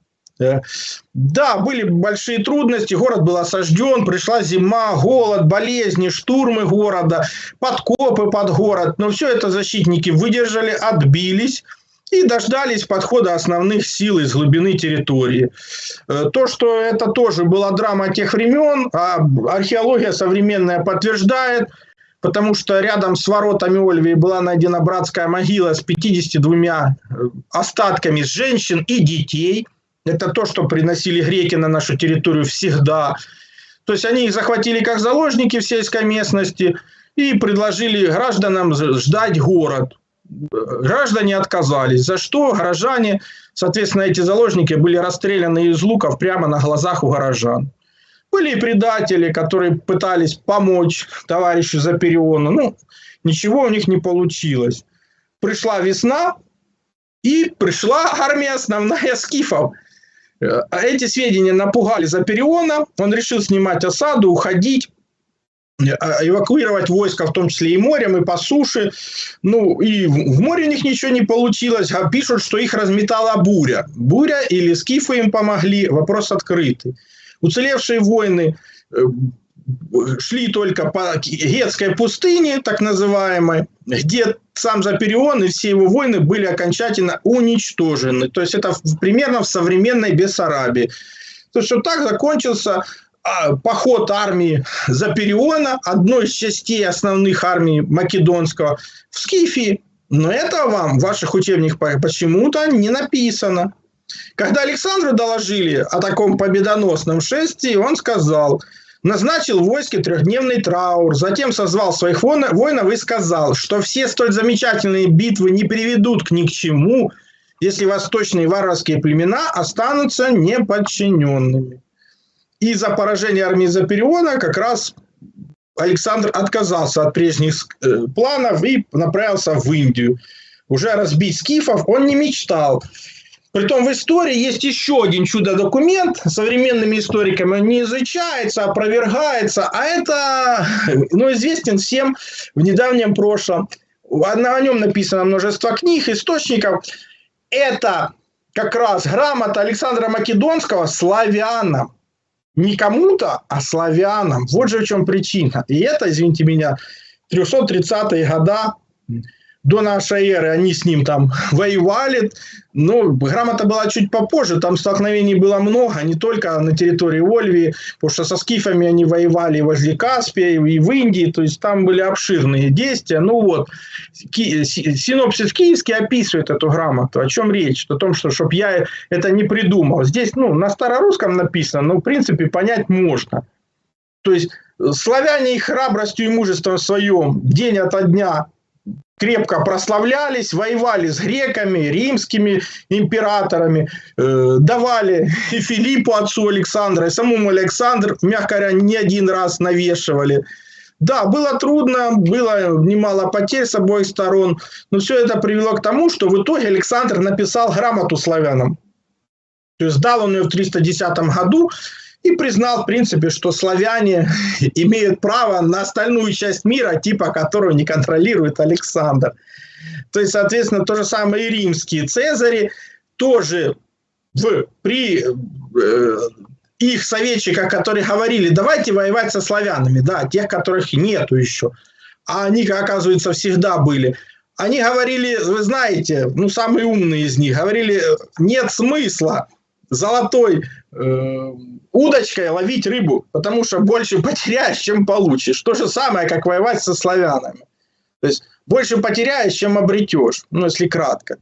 Да, были большие трудности, город был осажден, пришла зима, голод, болезни, штурмы города, подкопы под город. Но все это защитники выдержали, отбились и дождались подхода основных сил из глубины территории. То, что это тоже была драма тех времен, а археология современная подтверждает, потому что рядом с воротами Ольвии была найдена братская могила с 52 остатками женщин и детей. Это то, что приносили греки на нашу территорию всегда. То есть они их захватили как заложники в сельской местности и предложили гражданам ждать город. Граждане отказались. За что горожане, соответственно, эти заложники были расстреляны из луков прямо на глазах у горожан. Были и предатели, которые пытались помочь товарищу Запириону. Ничего у них не получилось. Пришла весна, и пришла армия основная скифов. Эти сведения напугали Запириона. Он решил снимать осаду, уходить, эвакуировать войска, в том числе и морем, и по суше. И в море у них ничего не получилось. Пишут, что их разметала буря. Буря или скифы им помогли, вопрос открытый. Уцелевшие воины шли только по Гетской пустыне, так называемой, где сам Запирион и все его воины были окончательно уничтожены. То есть это примерно в современной Бессарабии. То есть вот так закончился поход армии Запириона, одной из частей основных армий Македонского, в Скифии. Но это вам в ваших учебниках почему-то не написано. Когда Александру доложили о таком победоносном шествии, он сказал: назначил в войске 3-дневный траур, затем созвал своих воинов и сказал, что все столь замечательные битвы не приведут ни к чему, если восточные варварские племена останутся неподчиненными. Из-за поражения армии Запириона как раз Александр отказался от прежних планов и направился в Индию. Уже разбить скифов он не мечтал. Притом в истории есть еще один чудо-документ. Современными историками он не изучается, опровергается. А это известен всем в недавнем прошлом. О нем написано множество книг, источников. Это как раз грамота Александра Македонского славянам. Не кому-то, а славянам. Вот же в чем причина. И это, извините меня, 330-е года. до нашей эры они с ним там воевали. Но грамота была чуть попозже, там столкновений было много, не только на территории Ольвии, потому что со скифами они воевали возле Каспия, и в Индии, то есть там были обширные действия. Ну вот, синопсис киевский описывает эту грамоту. О чем речь? О том, что чтоб я это не придумал. Здесь, на старорусском написано, но в принципе понять можно. То есть славяне их храбростью и мужеством своем день ото дня крепко прославлялись, воевали с греками, римскими императорами, давали и Филиппу, отцу Александра, и самому Александру, мягко говоря, не один раз навешивали. Да, было трудно, было немало потерь с обоих сторон, но все это привело к тому, что в итоге Александр написал грамоту славянам. То есть сдал он ее в 310 году, и признал, в принципе, что славяне имеют право на остальную часть мира, типа которую не контролирует Александр. То есть, соответственно, то же самое и римские цезари тоже при их советчиках, которые говорили, давайте воевать со славянами, да, тех, которых нету еще, а они, оказывается, всегда были. Они говорили, вы знаете, самые умные из них, говорили, нет смысла золотой удочкой ловить рыбу, потому что больше потеряешь, чем получишь. То же самое, как воевать со славянами. То есть больше потеряешь, чем обретешь, если кратко.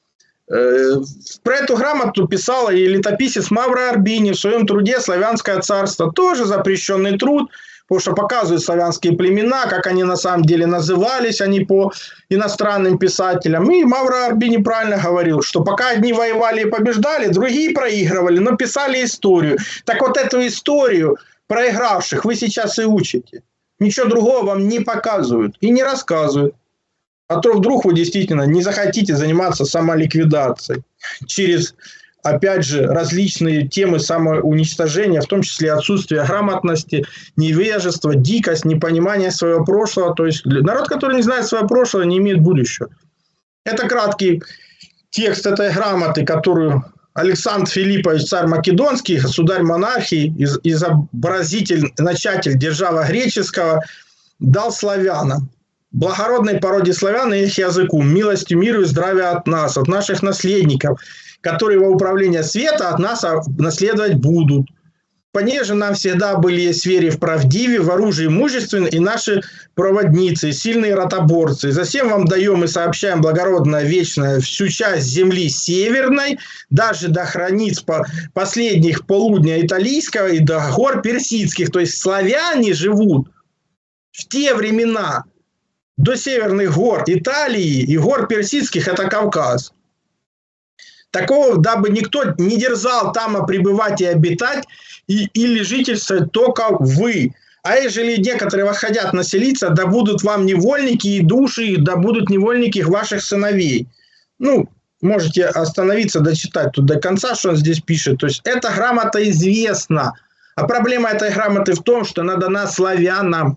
Про эту грамоту писал и летописец Мавро Арбини в своем труде «Славянское царство». Тоже запрещенный труд, потому что показывают славянские племена, как они на самом деле назывались, они по иностранным писателям. И Мавро Арбини правильно говорил, что пока одни воевали и побеждали, другие проигрывали, но писали историю. Так вот эту историю проигравших вы сейчас и учите. Ничего другого вам не показывают и не рассказывают. А то вдруг вы действительно не захотите заниматься самоликвидацией через, опять же, различные темы самоуничтожения, в том числе отсутствие грамотности, невежество, дикость, непонимание своего прошлого. То есть народ, который не знает своего прошлого, не имеет будущего. Это краткий текст этой грамоты, которую Александр Филиппович, царь Македонский, государь монархии, изобразитель, начатель держава греческого, дал славянам. Благородной породе славян и их языку, милостью, миру и здравия от нас, от наших наследников, которые во управление света от нас наследовать будут. Понеже нам всегда были есть вере в правдиве, в оружии мужественны и наши проводницы, сильные ротоборцы. Засем вам даем и сообщаем благородное, вечное всю часть земли северной, даже до границ последних полудня Италийского и до гор персидских. То есть славяне живут в те времена до северных гор Италии и гор персидских, это Кавказ. Такого, дабы никто не дерзал там пребывать и обитать, или жительствовать только вы. А ежели некоторые вас хотят населиться, да будут вам невольники и души, да будут невольники ваших сыновей. Можете остановиться, дочитать тут до конца, что он здесь пишет. То есть эта грамота известна. А проблема этой грамоты в том, что она дана славянам.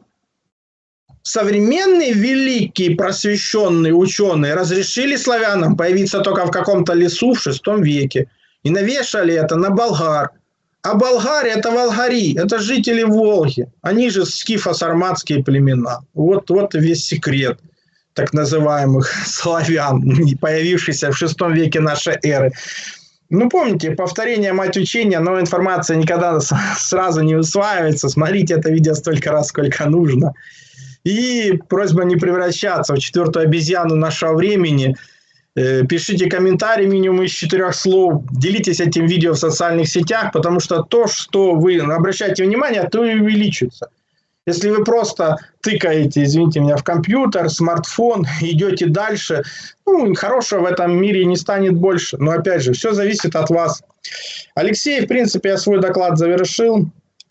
Современные великие просвещенные ученые разрешили славянам появиться только в каком-то лесу в VI веке. И навешали это на болгар. А болгари – это волгари, это жители Волги. Они же скифо-сарматские племена. Вот и весь секрет так называемых славян, появившихся в VI веке нашей эры. Помните, повторение – мать учения, но информация никогда сразу не усваивается. Смотрите это видео столько раз, сколько нужно. И просьба не превращаться в четвертую обезьяну нашего времени. Пишите комментарий минимум из 4 слов. Делитесь этим видео в социальных сетях, потому что то, что вы обращаете внимание, то и увеличится. Если вы просто тыкаете, извините меня, в компьютер, смартфон, идете дальше, хорошего в этом мире не станет больше. Но опять же, все зависит от вас. Алексей, в принципе, я свой доклад завершил.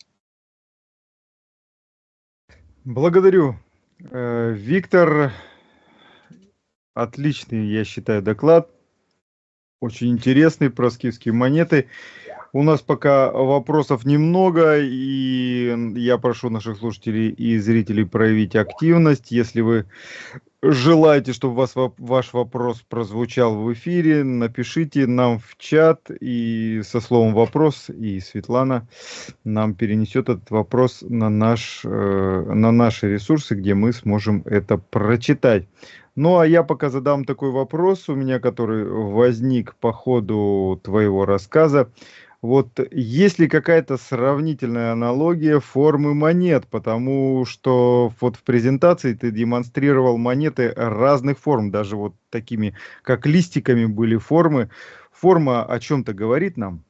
Благодарю. Виктор, отличный, я считаю, доклад. Очень интересный про скифские монеты. У нас пока вопросов немного, и я прошу наших слушателей и зрителей проявить активность. Если вы желаете, чтобы ваш вопрос прозвучал в эфире, напишите нам в чат и со словом «вопрос», и Светлана нам перенесет этот вопрос на наши ресурсы, где мы сможем это прочитать. Ну, а я пока задам такой вопрос у меня, который возник по ходу твоего рассказа. Вот есть ли какая-то сравнительная аналогия формы монет? Потому что вот в презентации ты демонстрировал монеты разных форм, даже вот такими, как листиками были формы. Форма о чем-то говорит нам?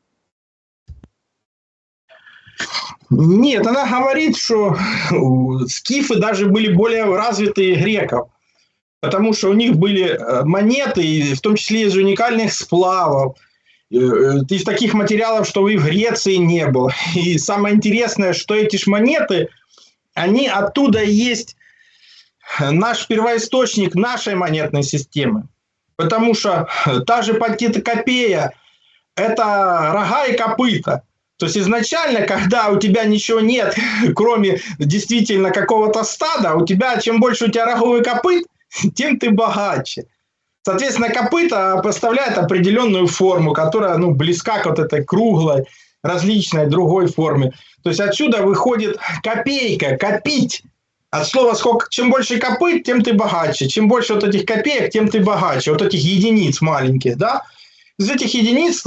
Нет, она говорит, что скифы даже были более развитые греков, потому что у них были монеты, в том числе из уникальных сплавов, из таких материалов, что и в Греции не было. И самое интересное, что эти ж монеты, они оттуда есть наш первоисточник нашей монетной системы. Потому что та же пятикопея – это рога и копыта. То есть изначально, когда у тебя ничего нет, кроме действительно какого-то стада, у тебя, чем больше у тебя рогов и копыт, тем ты богаче. Соответственно, копыта поставляет определенную форму, которая близка к вот этой круглой, различной другой форме. То есть отсюда выходит копейка, копить. От слова чем больше копыт, тем ты богаче. Чем больше вот этих копеек, тем ты богаче. Вот этих единиц маленьких, да? Из этих единиц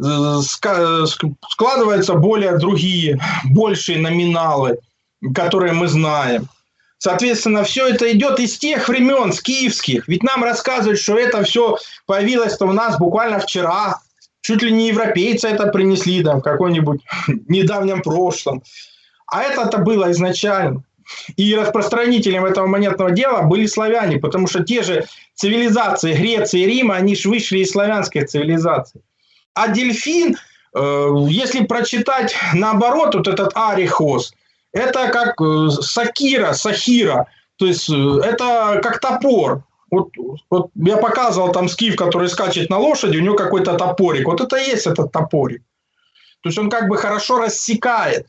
складываются более другие, большие номиналы, которые мы знаем. Соответственно, все это идет из тех времен скифских. Ведь нам рассказывают, что это все появилось-то у нас буквально вчера. Чуть ли не европейцы это принесли там, в каком-нибудь недавнем прошлом. А это-то было изначально. И распространителем этого монетного дела были славяне, потому что те же цивилизации Греции и Рима, они же вышли из славянской цивилизации. А дельфин, если прочитать наоборот, вот этот арихос, это как сахира, то есть это как топор. Вот я показывал там скиф, который скачет на лошади, у него какой-то топорик. Вот это и есть этот топорик. То есть он как бы хорошо рассекает.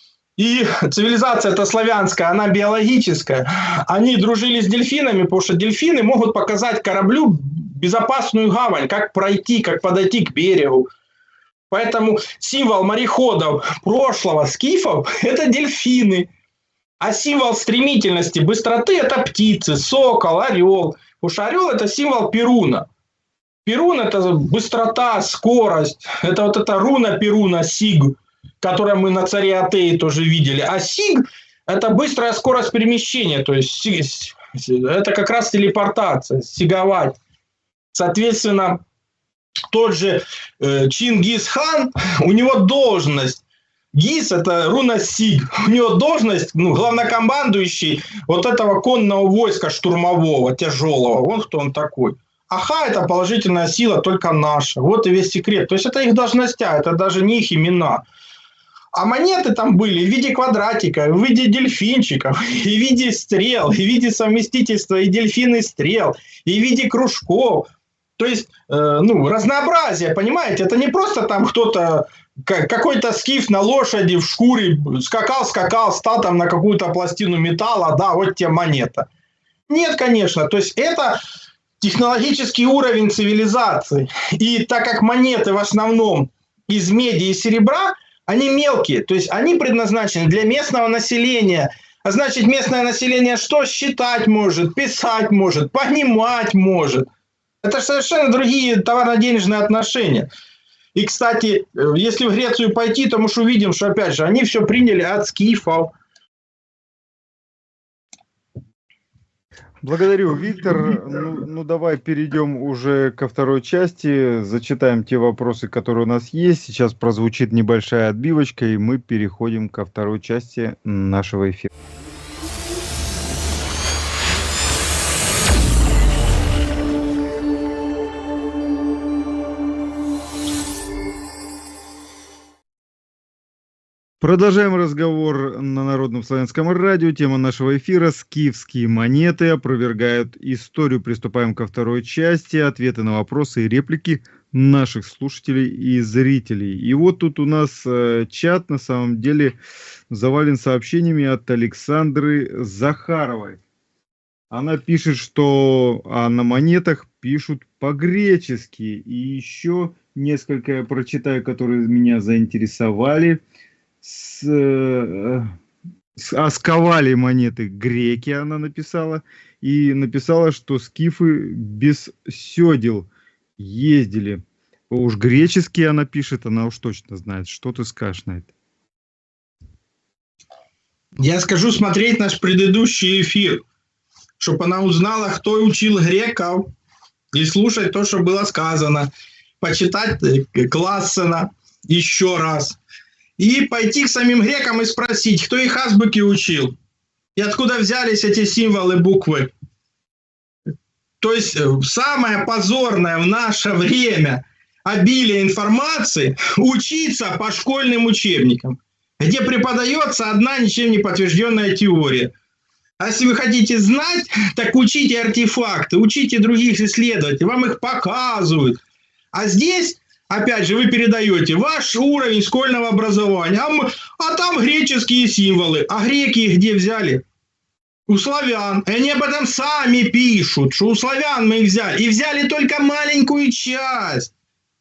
И цивилизация эта славянская, она биологическая. Они дружили с дельфинами, потому что дельфины могут показать кораблю безопасную гавань, как пройти, как подойти к берегу. Поэтому символ мореходов прошлого скифов – это дельфины. А символ стремительности, быстроты – это птицы, сокол, орел. Потому что орел – это символ Перуна. Перун – это быстрота, скорость. Это вот эта руна Перуна, сиг, которую мы на царе Атеи тоже видели. А сиг – это быстрая скорость перемещения. То есть это как раз телепортация, сиговать. Соответственно, тот же Чингис-хан, у него должность, Гис – это руна Сиг, у него должность, главнокомандующий вот этого конного войска штурмового, тяжелого, вот кто он такой. А Ха – это положительная сила только наша, вот и весь секрет. То есть это их должностя, это даже не их имена. А монеты там были в виде квадратика, в виде дельфинчиков, и в виде стрел, и в виде совместительства и дельфин и стрел, и в виде кружков. То есть, разнообразие, понимаете, это не просто там кто-то, какой-то скиф на лошади в шкуре скакал, стал там на какую-то пластину металла, да, вот тебе монета. Нет, конечно, то есть это технологический уровень цивилизации. И так как монеты в основном из меди и серебра, они мелкие, то есть они предназначены для местного населения. А значит, местное население что? Считать может, писать может, понимать может. Это же совершенно другие товарно-денежные отношения. И, кстати, если в Грецию пойти, то мы же увидим, что, опять же, они все приняли от скифов. Благодарю, Виктор. Давай перейдем уже ко второй части. Зачитаем те вопросы, которые у нас есть. Сейчас прозвучит небольшая отбивочка, и мы переходим ко второй части нашего эфира. Продолжаем разговор на Народном славянском радио. Тема нашего эфира – скифские монеты опровергают историю. Приступаем ко второй части. Ответы на вопросы и реплики наших слушателей и зрителей. И вот тут у нас чат на самом деле завален сообщениями от Александры Захаровой. Она пишет, что на монетах пишут по-гречески. И еще несколько я прочитаю, которые меня заинтересовали. Сковали монеты греки, она написала. И написала, что скифы без седел ездили. Уж греческий она пишет, она уж точно знает. Что ты скажешь на это? Я скажу смотреть наш предыдущий эфир, чтобы она узнала, кто учил греков, и слушать то, что было сказано, почитать Классена еще раз, и пойти к самим грекам и спросить, кто их азбуки учил, и откуда взялись эти символы, буквы. То есть самое позорное в наше время обилие информации учиться по школьным учебникам, где преподается одна ничем не подтвержденная теория. А если вы хотите знать, так учите артефакты, учите других исследователей, вам их показывают. А здесь, опять же, вы передаете ваш уровень школьного образования, а там греческие символы. А греки их где взяли? У славян. И они об этом сами пишут, что у славян мы их взяли. И взяли только маленькую часть.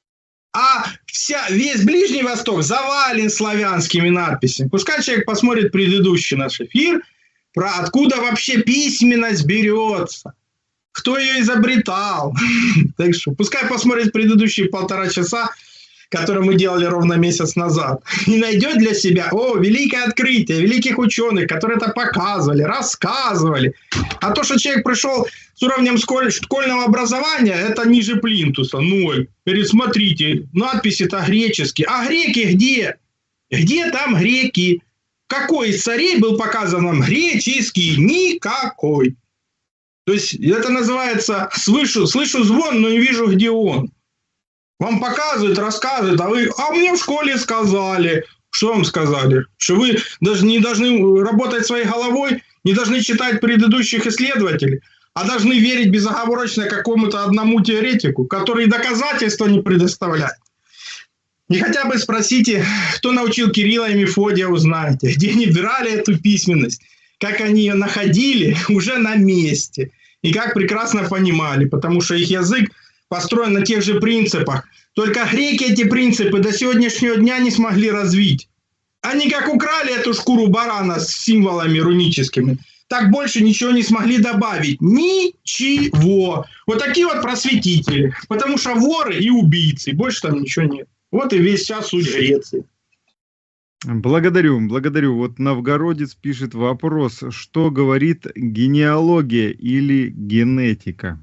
А весь Ближний Восток завален славянскими надписями. Пускай человек посмотрит предыдущий наш эфир, про откуда вообще письменность берется, кто ее изобретал. Так что пускай посмотрит предыдущие 1,5 часа, которые мы делали ровно месяц назад, и найдет для себя, великое открытие великих ученых, которые это показывали, рассказывали. А то, что человек пришел с уровнем школьного образования, это ниже плинтуса, 0. Смотрите, надписи-то греческие. А греки где? Где там греки? Какой из царей был показан нам греческий? Никакой. То есть это называется слышу звон, но не вижу, где он. Вам показывают, рассказывают, а мне в школе сказали. Что вам сказали? Что вы даже не должны работать своей головой, не должны читать предыдущих исследователей, а должны верить безоговорочно какому-то одному теоретику, который доказательства не предоставляет. И хотя бы спросите, кто научил Кирилла и Мефодия, узнаете, где они брали эту письменность, как они ее находили уже на месте, и как прекрасно понимали, потому что их язык построен на тех же принципах. Только греки эти принципы до сегодняшнего дня не смогли развить. Они как украли эту шкуру барана с символами руническими, так больше ничего не смогли добавить. Ничего. Вот такие вот просветители. Потому что воры и убийцы. Больше там ничего нет. Вот и весь вся суть Греции. Благодарю. Вот новгородец пишет вопрос, что говорит генеалогия или генетика?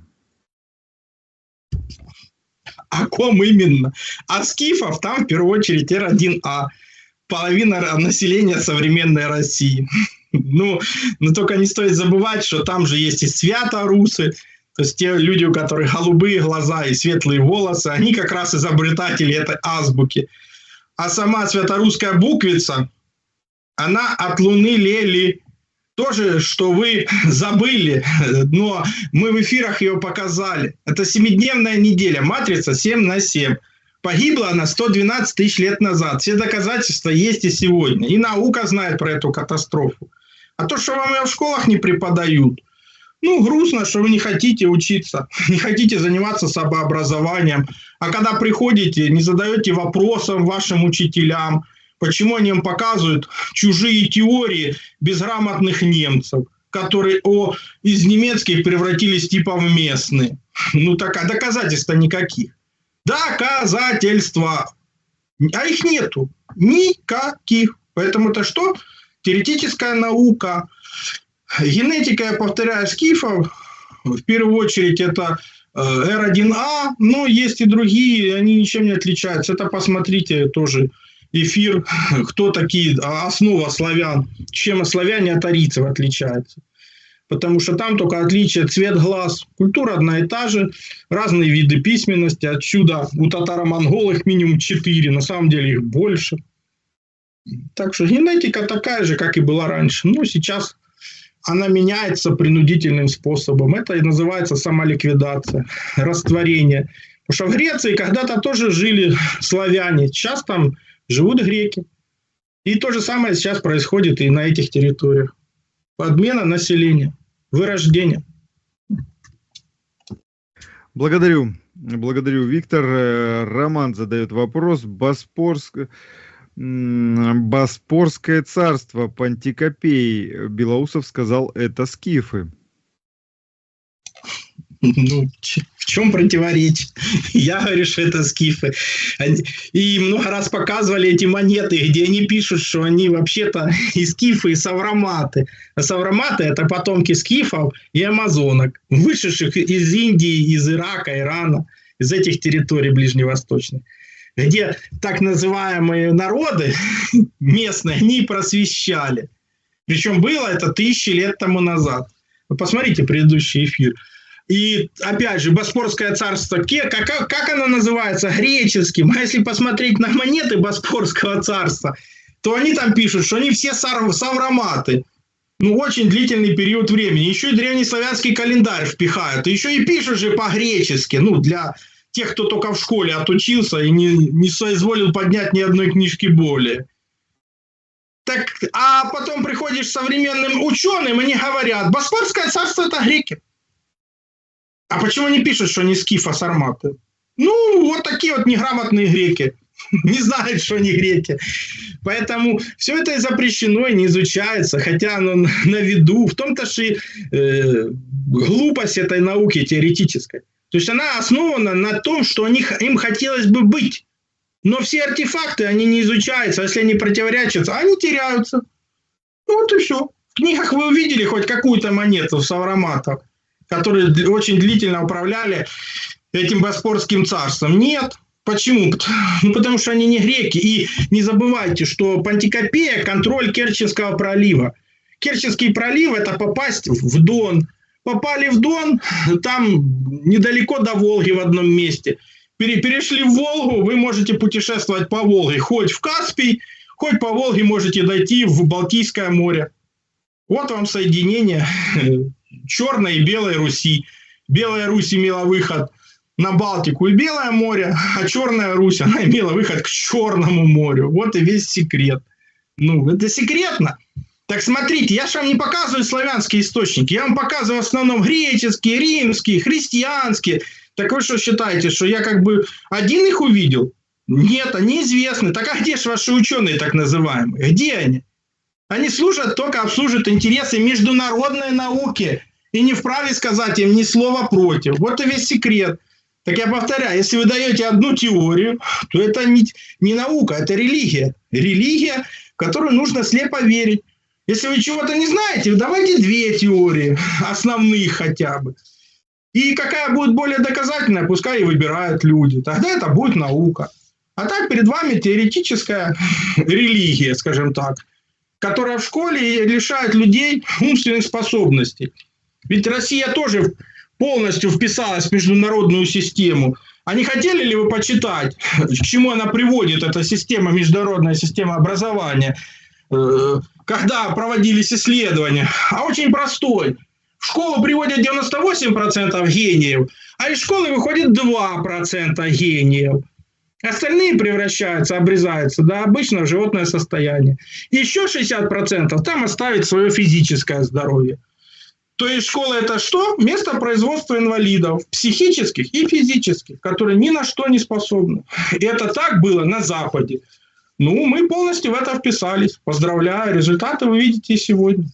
О ком именно? А скифов там в первую очередь R1A. Половина населения современной России. Но только не стоит забывать, что там же есть и свято-русы, то есть те люди, у которых голубые глаза и светлые волосы, они как раз изобретатели этой азбуки. А сама святорусская буквица, она от Луны Лели. Тоже, что вы забыли, но мы в эфирах ее показали. Это 7-дневная неделя, матрица 7/7. Погибла она 112 тысяч лет назад. Все доказательства есть и сегодня. И наука знает про эту катастрофу. А то, что вам ее в школах не преподают, грустно, что вы не хотите учиться, не хотите заниматься самообразованием. А когда приходите, не задаете вопросов вашим учителям, почему они им показывают чужие теории безграмотных немцев, которые из немецких превратились типа в местные. А доказательств никаких. Доказательства. А их нету. Никаких. Поэтому это что? Теоретическая наука. Генетика, я повторяю, скифов, в первую очередь, это R1A, но есть и другие, они ничем не отличаются. Это посмотрите тоже эфир, кто такие, основа славян, чем славяне от арийцев отличаются. Потому что там только отличие цвет глаз. Культура одна и та же, разные виды письменности. Отсюда у татаро-монгол их минимум 4, на самом деле их больше. Так что генетика такая же, как и была раньше. Но сейчас она меняется принудительным способом. Это и называется самоликвидация, растворение. Потому что в Греции когда-то тоже жили славяне. Сейчас там живут греки. И то же самое сейчас происходит и на этих территориях. Подмена населения, вырождение. Благодарю, Виктор. Роман задает вопрос. Боспорское царство Пантикопей, Белоусов сказал, это скифы. Ну, в чем противоречие? Я говорю, что это скифы. И много раз показывали эти монеты, где они пишут, что они вообще-то и скифы, и савроматы. А савроматы – это потомки скифов и амазонок, вышедших из Индии, из Ирака, Ирана, из этих территорий ближневосточных, где так называемые народы местные, они просвещали. Причем было это 1000 лет тому назад. Вы посмотрите предыдущий эфир. И, опять же, Боспорское царство, как оно называется? Греческим. А если посмотреть на монеты Боспорского царства, то они там пишут, что они все савроматы. Ну, очень длительный период времени. Еще и древнеславянский календарь впихают. Еще и пишут же по-гречески. Ну, для тех, кто только в школе отучился и не соизволил поднять ни одной книжки более. Так, а потом приходишь к современным ученым, и они говорят, Боспорское царство – это греки. А почему не пишут, что они скифы, а сарматы? Ну, вот такие вот неграмотные греки. Не знают, что они греки. Поэтому все это запрещено и не изучается, хотя оно на виду. В том-то же глупость этой науки теоретической. То есть она основана на том, что им хотелось бы быть. Но все артефакты, они не изучаются. А если они противоречатся, они теряются. Вот и все. В книгах вы увидели хоть какую-то монету в савроматах, которые очень длительно управляли этим Боспорским царством? Нет. Почему? Ну, потому что они не греки. И не забывайте, что Пантикопея – контроль Керченского пролива. Керченский пролив – это попасть в Дон. Попали в Дон, там недалеко до Волги в одном месте. Перешли в Волгу, вы можете путешествовать по Волге. Хоть в Каспий, хоть по Волге можете дойти в Балтийское море. Вот вам соединение Черной и Белой Руси. Белая Русь имела выход на Балтику и Белое море, а Черная Русь, она имела выход к Черному морю. Вот и весь секрет. Ну, это секретно. Так смотрите, я же вам не показываю славянские источники, я вам показываю в основном греческие, римские, христианские. Так вы что считаете, что я как бы один их увидел? Нет, они известны. Так а где же ваши ученые так называемые? Где они? Они служат, только обслуживают интересы международной науки. И не вправе сказать им ни слова против. Вот и весь секрет. Так я повторяю, если вы даете одну теорию, то это не наука, это религия. Религия, в которую нужно слепо верить. Если вы чего-то не знаете, давайте 2 теории, основных хотя бы. И какая будет более доказательная, пускай и выбирают люди. Тогда это будет наука. А так перед вами теоретическая религия, скажем так, которая в школе лишает людей умственных способностей. Ведь Россия тоже полностью вписалась в международную систему. А не хотели ли вы почитать, к чему она приводит, эта система, международная система образования, когда проводились исследования? А очень простой. В школу приводят 98% гениев, а из школы выходит 2% гениев. Остальные превращаются, обрезаются до обычного животное состояние. Еще 60% там оставит свое физическое здоровье. То есть школа – это что? Место производства инвалидов, психических и физических, которые ни на что не способны. И это так было на Западе. Ну, мы полностью в это вписались. Поздравляю, результаты вы видите сегодня.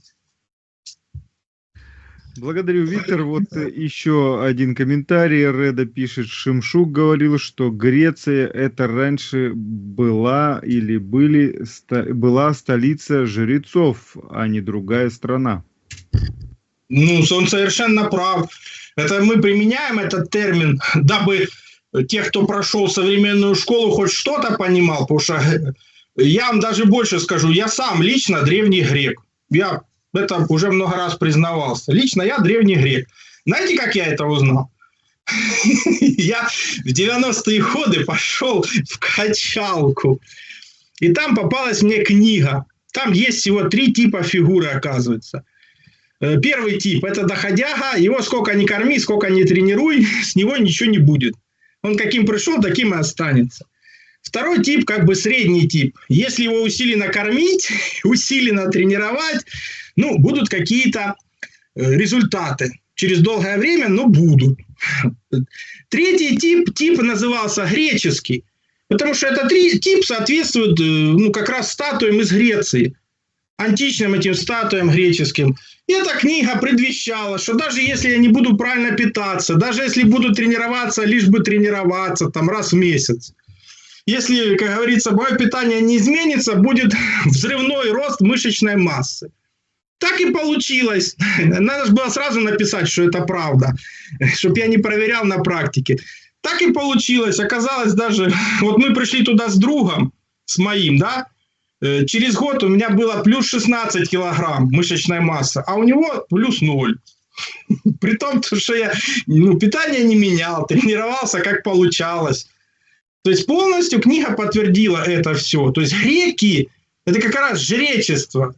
Благодарю, Виктор. Вот еще один комментарий. Реда пишет, Шимшук говорил, что Греция это раньше была была столица жрецов, а не другая страна. Ну, он совершенно прав. Это мы применяем этот термин, дабы те, кто прошел современную школу, хоть что-то понимал. Потому что я вам даже больше скажу, я сам лично древний грек. Я это уже много раз признавался. Лично я древний грек. Знаете, как я это узнал? Я в 90-е годы пошел в качалку. И там попалась мне книга. Там есть всего 3 типа фигуры, оказывается. Первый тип – это доходяга. Его сколько ни корми, сколько ни тренируй, с него ничего не будет. Он каким пришел, таким и останется. Второй тип, как бы средний тип. Если его усиленно кормить, усиленно тренировать, ну, будут какие-то результаты. Через долгое время, но будут. Третий тип назывался греческий, потому что этот тип соответствует как раз статуям из Греции, античным этим статуям греческим. И эта книга предвещала, что даже если я не буду правильно питаться, даже если буду тренироваться, лишь бы тренироваться там раз в месяц, если, как говорится, мое питание не изменится, будет взрывной рост мышечной массы. Так и получилось. Надо же было сразу написать, что это правда, чтобы я не проверял на практике. Так и получилось. Оказалось даже, вот мы пришли туда с другом, с моим, да, через год у меня было плюс 16 килограмм мышечной массы, а у него плюс 0. При том, что я питание не менял, тренировался как получалось. То есть полностью книга подтвердила это все. То есть греки – это как раз жречество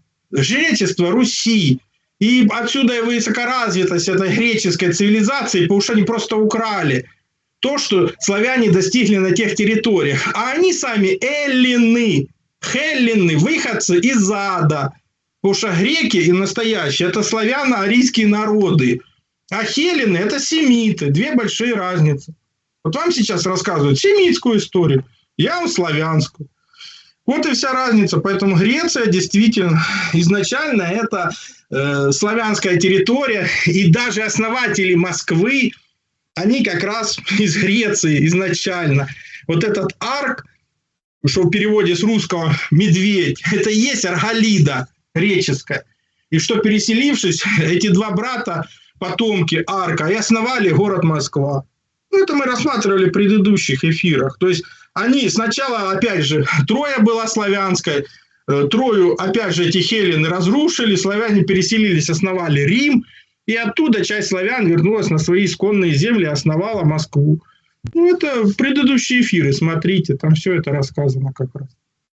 Руси. И отсюда и высокоразвитость этой греческой цивилизации, потому что они просто украли то, что славяне достигли на тех территориях. А они сами эллины, выходцы из ада. Потому что греки и настоящие – это славяно-арийские народы. А хеллины – это семиты. Две большие разницы. Вот вам сейчас рассказывают семитскую историю, я вам славянскую. Вот и вся разница. Поэтому Греция действительно изначально это славянская территория. И даже основатели Москвы, они как раз из Греции изначально. Вот этот Арк, что в переводе с русского «медведь», это и есть Арголида греческая. И что переселившись, эти два брата, потомки Арка, и основали город Москва. Это мы рассматривали в предыдущих эфирах. То есть они сначала, опять же, Троя была славянской, Трою, опять же, эти хеллины разрушили, славяне переселились, основали Рим, и оттуда часть славян вернулась на свои исконные земли и основала Москву. Это предыдущие эфиры, смотрите, там все это рассказано как раз.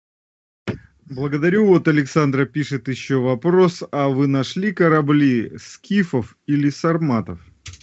Благодарю. Вот Александра пишет еще вопрос. А вы нашли корабли скифов или сарматов?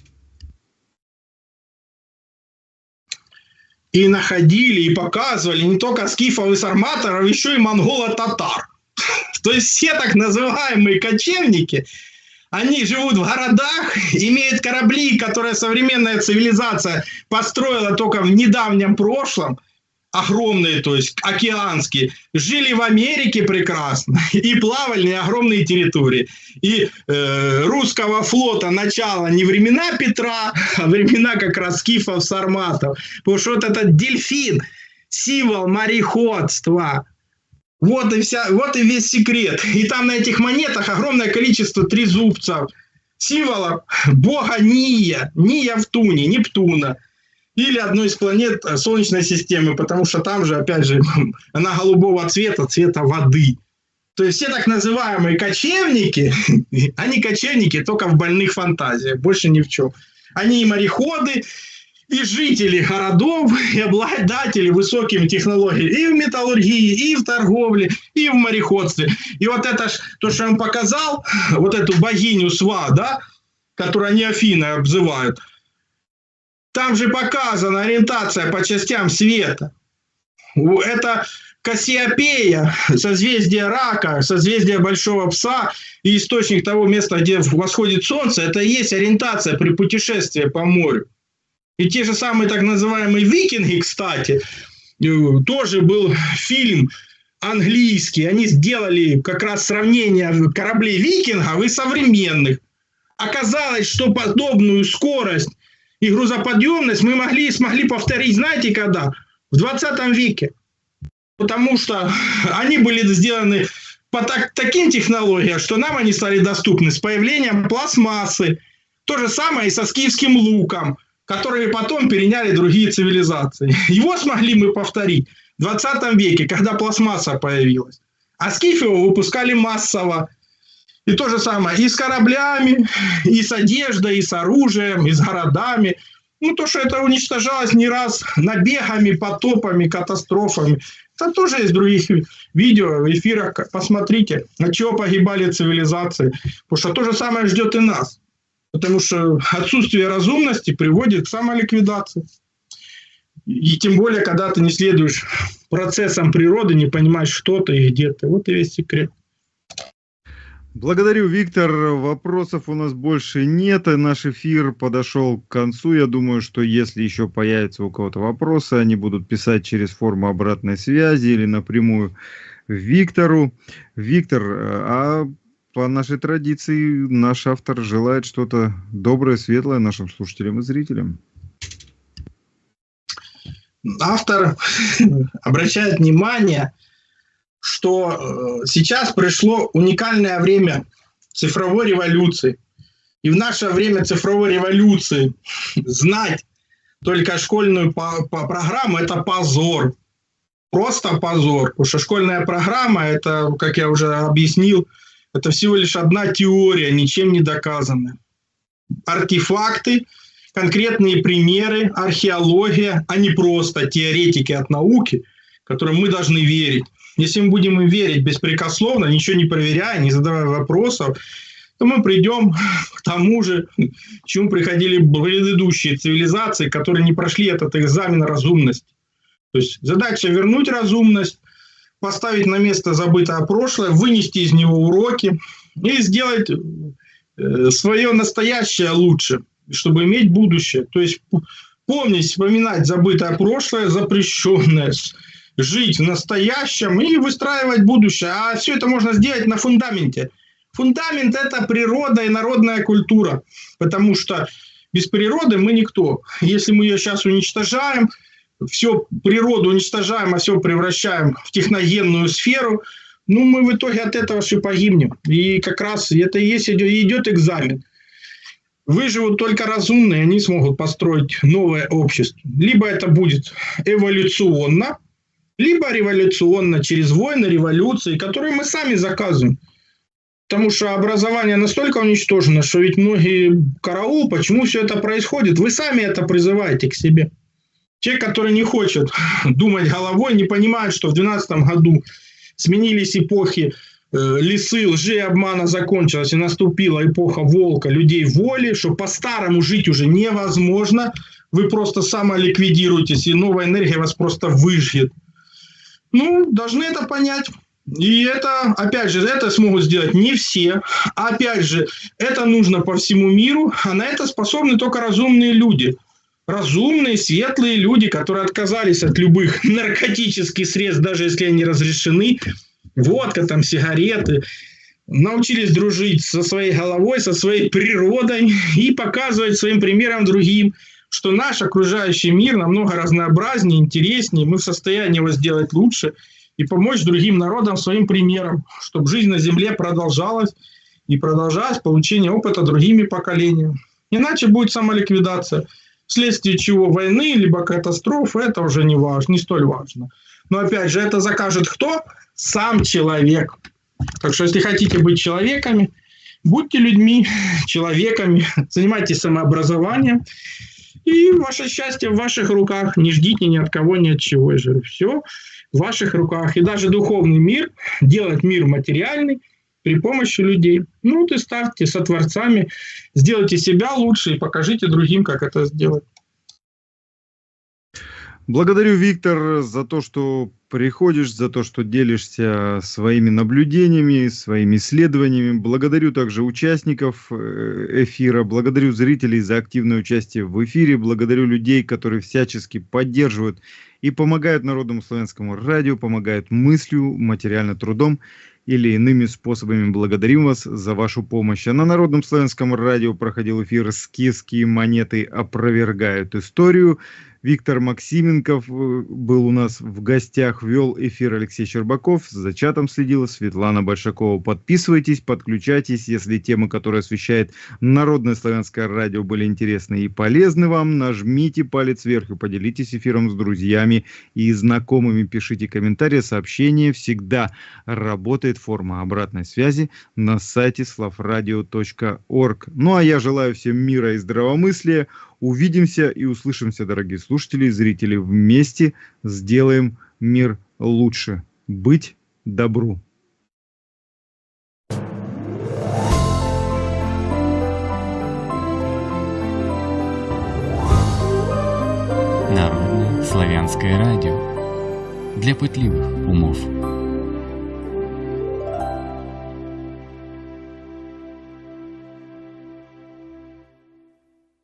И находили, и показывали не только скифов и сарматоров, еще и монголо-татар. То есть все так называемые кочевники, они живут в городах, имеют корабли, которые современная цивилизация построила только в недавнем прошлом, огромные, то есть океанские, жили в Америке прекрасно и плавали на огромные территории. И русского флота начало не времена Петра, а времена как раз скифов, сарматов. Потому что вот этот дельфин, символ мореходства. Вот и весь секрет. И там на этих монетах огромное количество трезубцев, символов бога Ния в Туне, Нептуна. Или одной из планет Солнечной системы, потому что там же, опять же, она голубого цвета, цвета воды. То есть все так называемые кочевники, они кочевники только в больных фантазиях, больше ни в чем. Они и мореходы, и жители городов, и обладатели высокими технологиями и в металлургии, и в торговле, и в мореходстве. И вот это ж, то, что я вам показал, вот эту богиню Сва, да, которую они Афиной обзывают, там же показана ориентация по частям света. Это Кассиопея, созвездие Рака, созвездие Большого Пса и источник того места, где восходит солнце. Это и есть ориентация при путешествии по морю. И те же самые так называемые викинги, кстати, тоже был фильм английский. Они сделали как раз сравнение кораблей викингов и современных. Оказалось, что подобную скорость и грузоподъемность мы смогли повторить, знаете, когда? В 20 веке. Потому что они были сделаны по таким технологиям, что нам они стали доступны с появлением пластмассы. То же самое и со скифским луком, которые потом переняли другие цивилизации. Его смогли мы повторить в 20 веке, когда пластмасса появилась. А скифы его выпускали массово. И то же самое и с кораблями, и с одеждой, и с оружием, и с городами. То, что это уничтожалось не раз набегами, потопами, катастрофами. Это тоже есть в других видео, эфирах. Посмотрите, от чего погибали цивилизации. Потому что то же самое ждет и нас. Потому что отсутствие разумности приводит к самоликвидации. И тем более, когда ты не следуешь процессам природы, не понимаешь, что ты и где ты. Вот и весь секрет. Благодарю, Виктор. Вопросов у нас больше нет. Наш эфир подошел к концу. Я думаю, что если еще появятся у кого-то вопросы, они будут писать через форму обратной связи или напрямую Виктору. Виктор, а по нашей традиции наш автор желает что-то доброе, светлое нашим слушателям и зрителям. Автор обращает внимание, что сейчас пришло уникальное время цифровой революции. И в наше время цифровой революции знать только школьную программу – это позор. Просто позор. Потому что школьная программа – это, как я уже объяснил, это всего лишь одна теория, ничем не доказанная. Артефакты, конкретные примеры, археология, а не просто теоретики от науки, которым мы должны верить. Если мы будем им верить беспрекословно, ничего не проверяя, не задавая вопросов, то мы придем к тому же, к чему приходили предыдущие цивилизации, которые не прошли этот экзамен разумности. То есть задача вернуть разумность, поставить на место забытое прошлое, вынести из него уроки и сделать свое настоящее лучше, чтобы иметь будущее. То есть помнить, вспоминать забытое прошлое, запрещенное, жить в настоящем и выстраивать будущее. А все это можно сделать на фундаменте. Фундамент – это природа и народная культура, потому что без природы мы никто. Если мы ее сейчас уничтожаем, всю природу уничтожаем, а все превращаем в техногенную сферу, ну, мы в итоге от этого все погибнем. И как раз это и есть, идет экзамен. Выживут только разумные, они смогут построить новое общество. Либо это будет эволюционно, либо революционно, через войны, революции, которые мы сами заказываем. Потому что образование настолько уничтожено, что ведь многие караул, почему все это происходит, вы сами это призываете к себе. Те, которые не хотят думать головой, не понимают, что в 2012 году сменились эпохи лисы, лжи и обмана закончилась, и наступила эпоха волка, людей воли, что по-старому жить уже невозможно, вы просто самоликвидируетесь, и новая энергия вас просто выжжет. Ну, должны это понять. И это, опять же, это смогут сделать не все. Опять же, это нужно по всему миру, а на это способны только разумные люди. Разумные, светлые люди, которые отказались от любых наркотических средств, даже если они разрешены. Водка, там, сигареты. Научились дружить со своей головой, со своей природой и показывать своим примером другим, что наш окружающий мир намного разнообразнее, интереснее. Мы в состоянии его сделать лучше и помочь другим народам своим примером, чтобы жизнь на Земле продолжалась и продолжалось получение опыта другими поколениями. Иначе будет самоликвидация. Вследствие чего войны, либо катастрофы, это уже не важно, не столь важно. Но опять же, это закажет кто? Сам человек. Так что, если хотите быть человеками, будьте людьми, человеками, занимайтесь самообразованием, и ваше счастье в ваших руках. Не ждите ни от кого, ни от чего. Все в ваших руках. И даже духовный мир, делать мир материальный при помощи людей. Ну, вот и ставьте сотворцами, сделайте себя лучше и покажите другим, как это сделать. Благодарю, Виктор, за то, что приходишь, за то, что делишься своими наблюдениями, своими исследованиями. Благодарю также участников эфира, благодарю зрителей за активное участие в эфире, благодарю людей, которые всячески поддерживают и помогают Народному славянскому радио, помогают мыслью, материально трудом или иными способами. Благодарим вас за вашу помощь. А на Народном славянском радио проходил эфир «Скифские монеты опровергают историю». Виктор Максименков был у нас в гостях, вел эфир Алексей Щербаков, за чатом следила Светлана Большакова. Подписывайтесь, подключайтесь, если темы, которые освещает Народное славянское радио, были интересны и полезны вам, нажмите палец вверх и поделитесь эфиром с друзьями и знакомыми, пишите комментарии, сообщения, всегда работает форма обратной связи на сайте slavradio.org. Ну а я желаю всем мира и здравомыслия. Увидимся и услышимся, дорогие слушатели и зрители. Вместе сделаем мир лучше. Быть добру. Народное славянское радио. Для пытливых умов.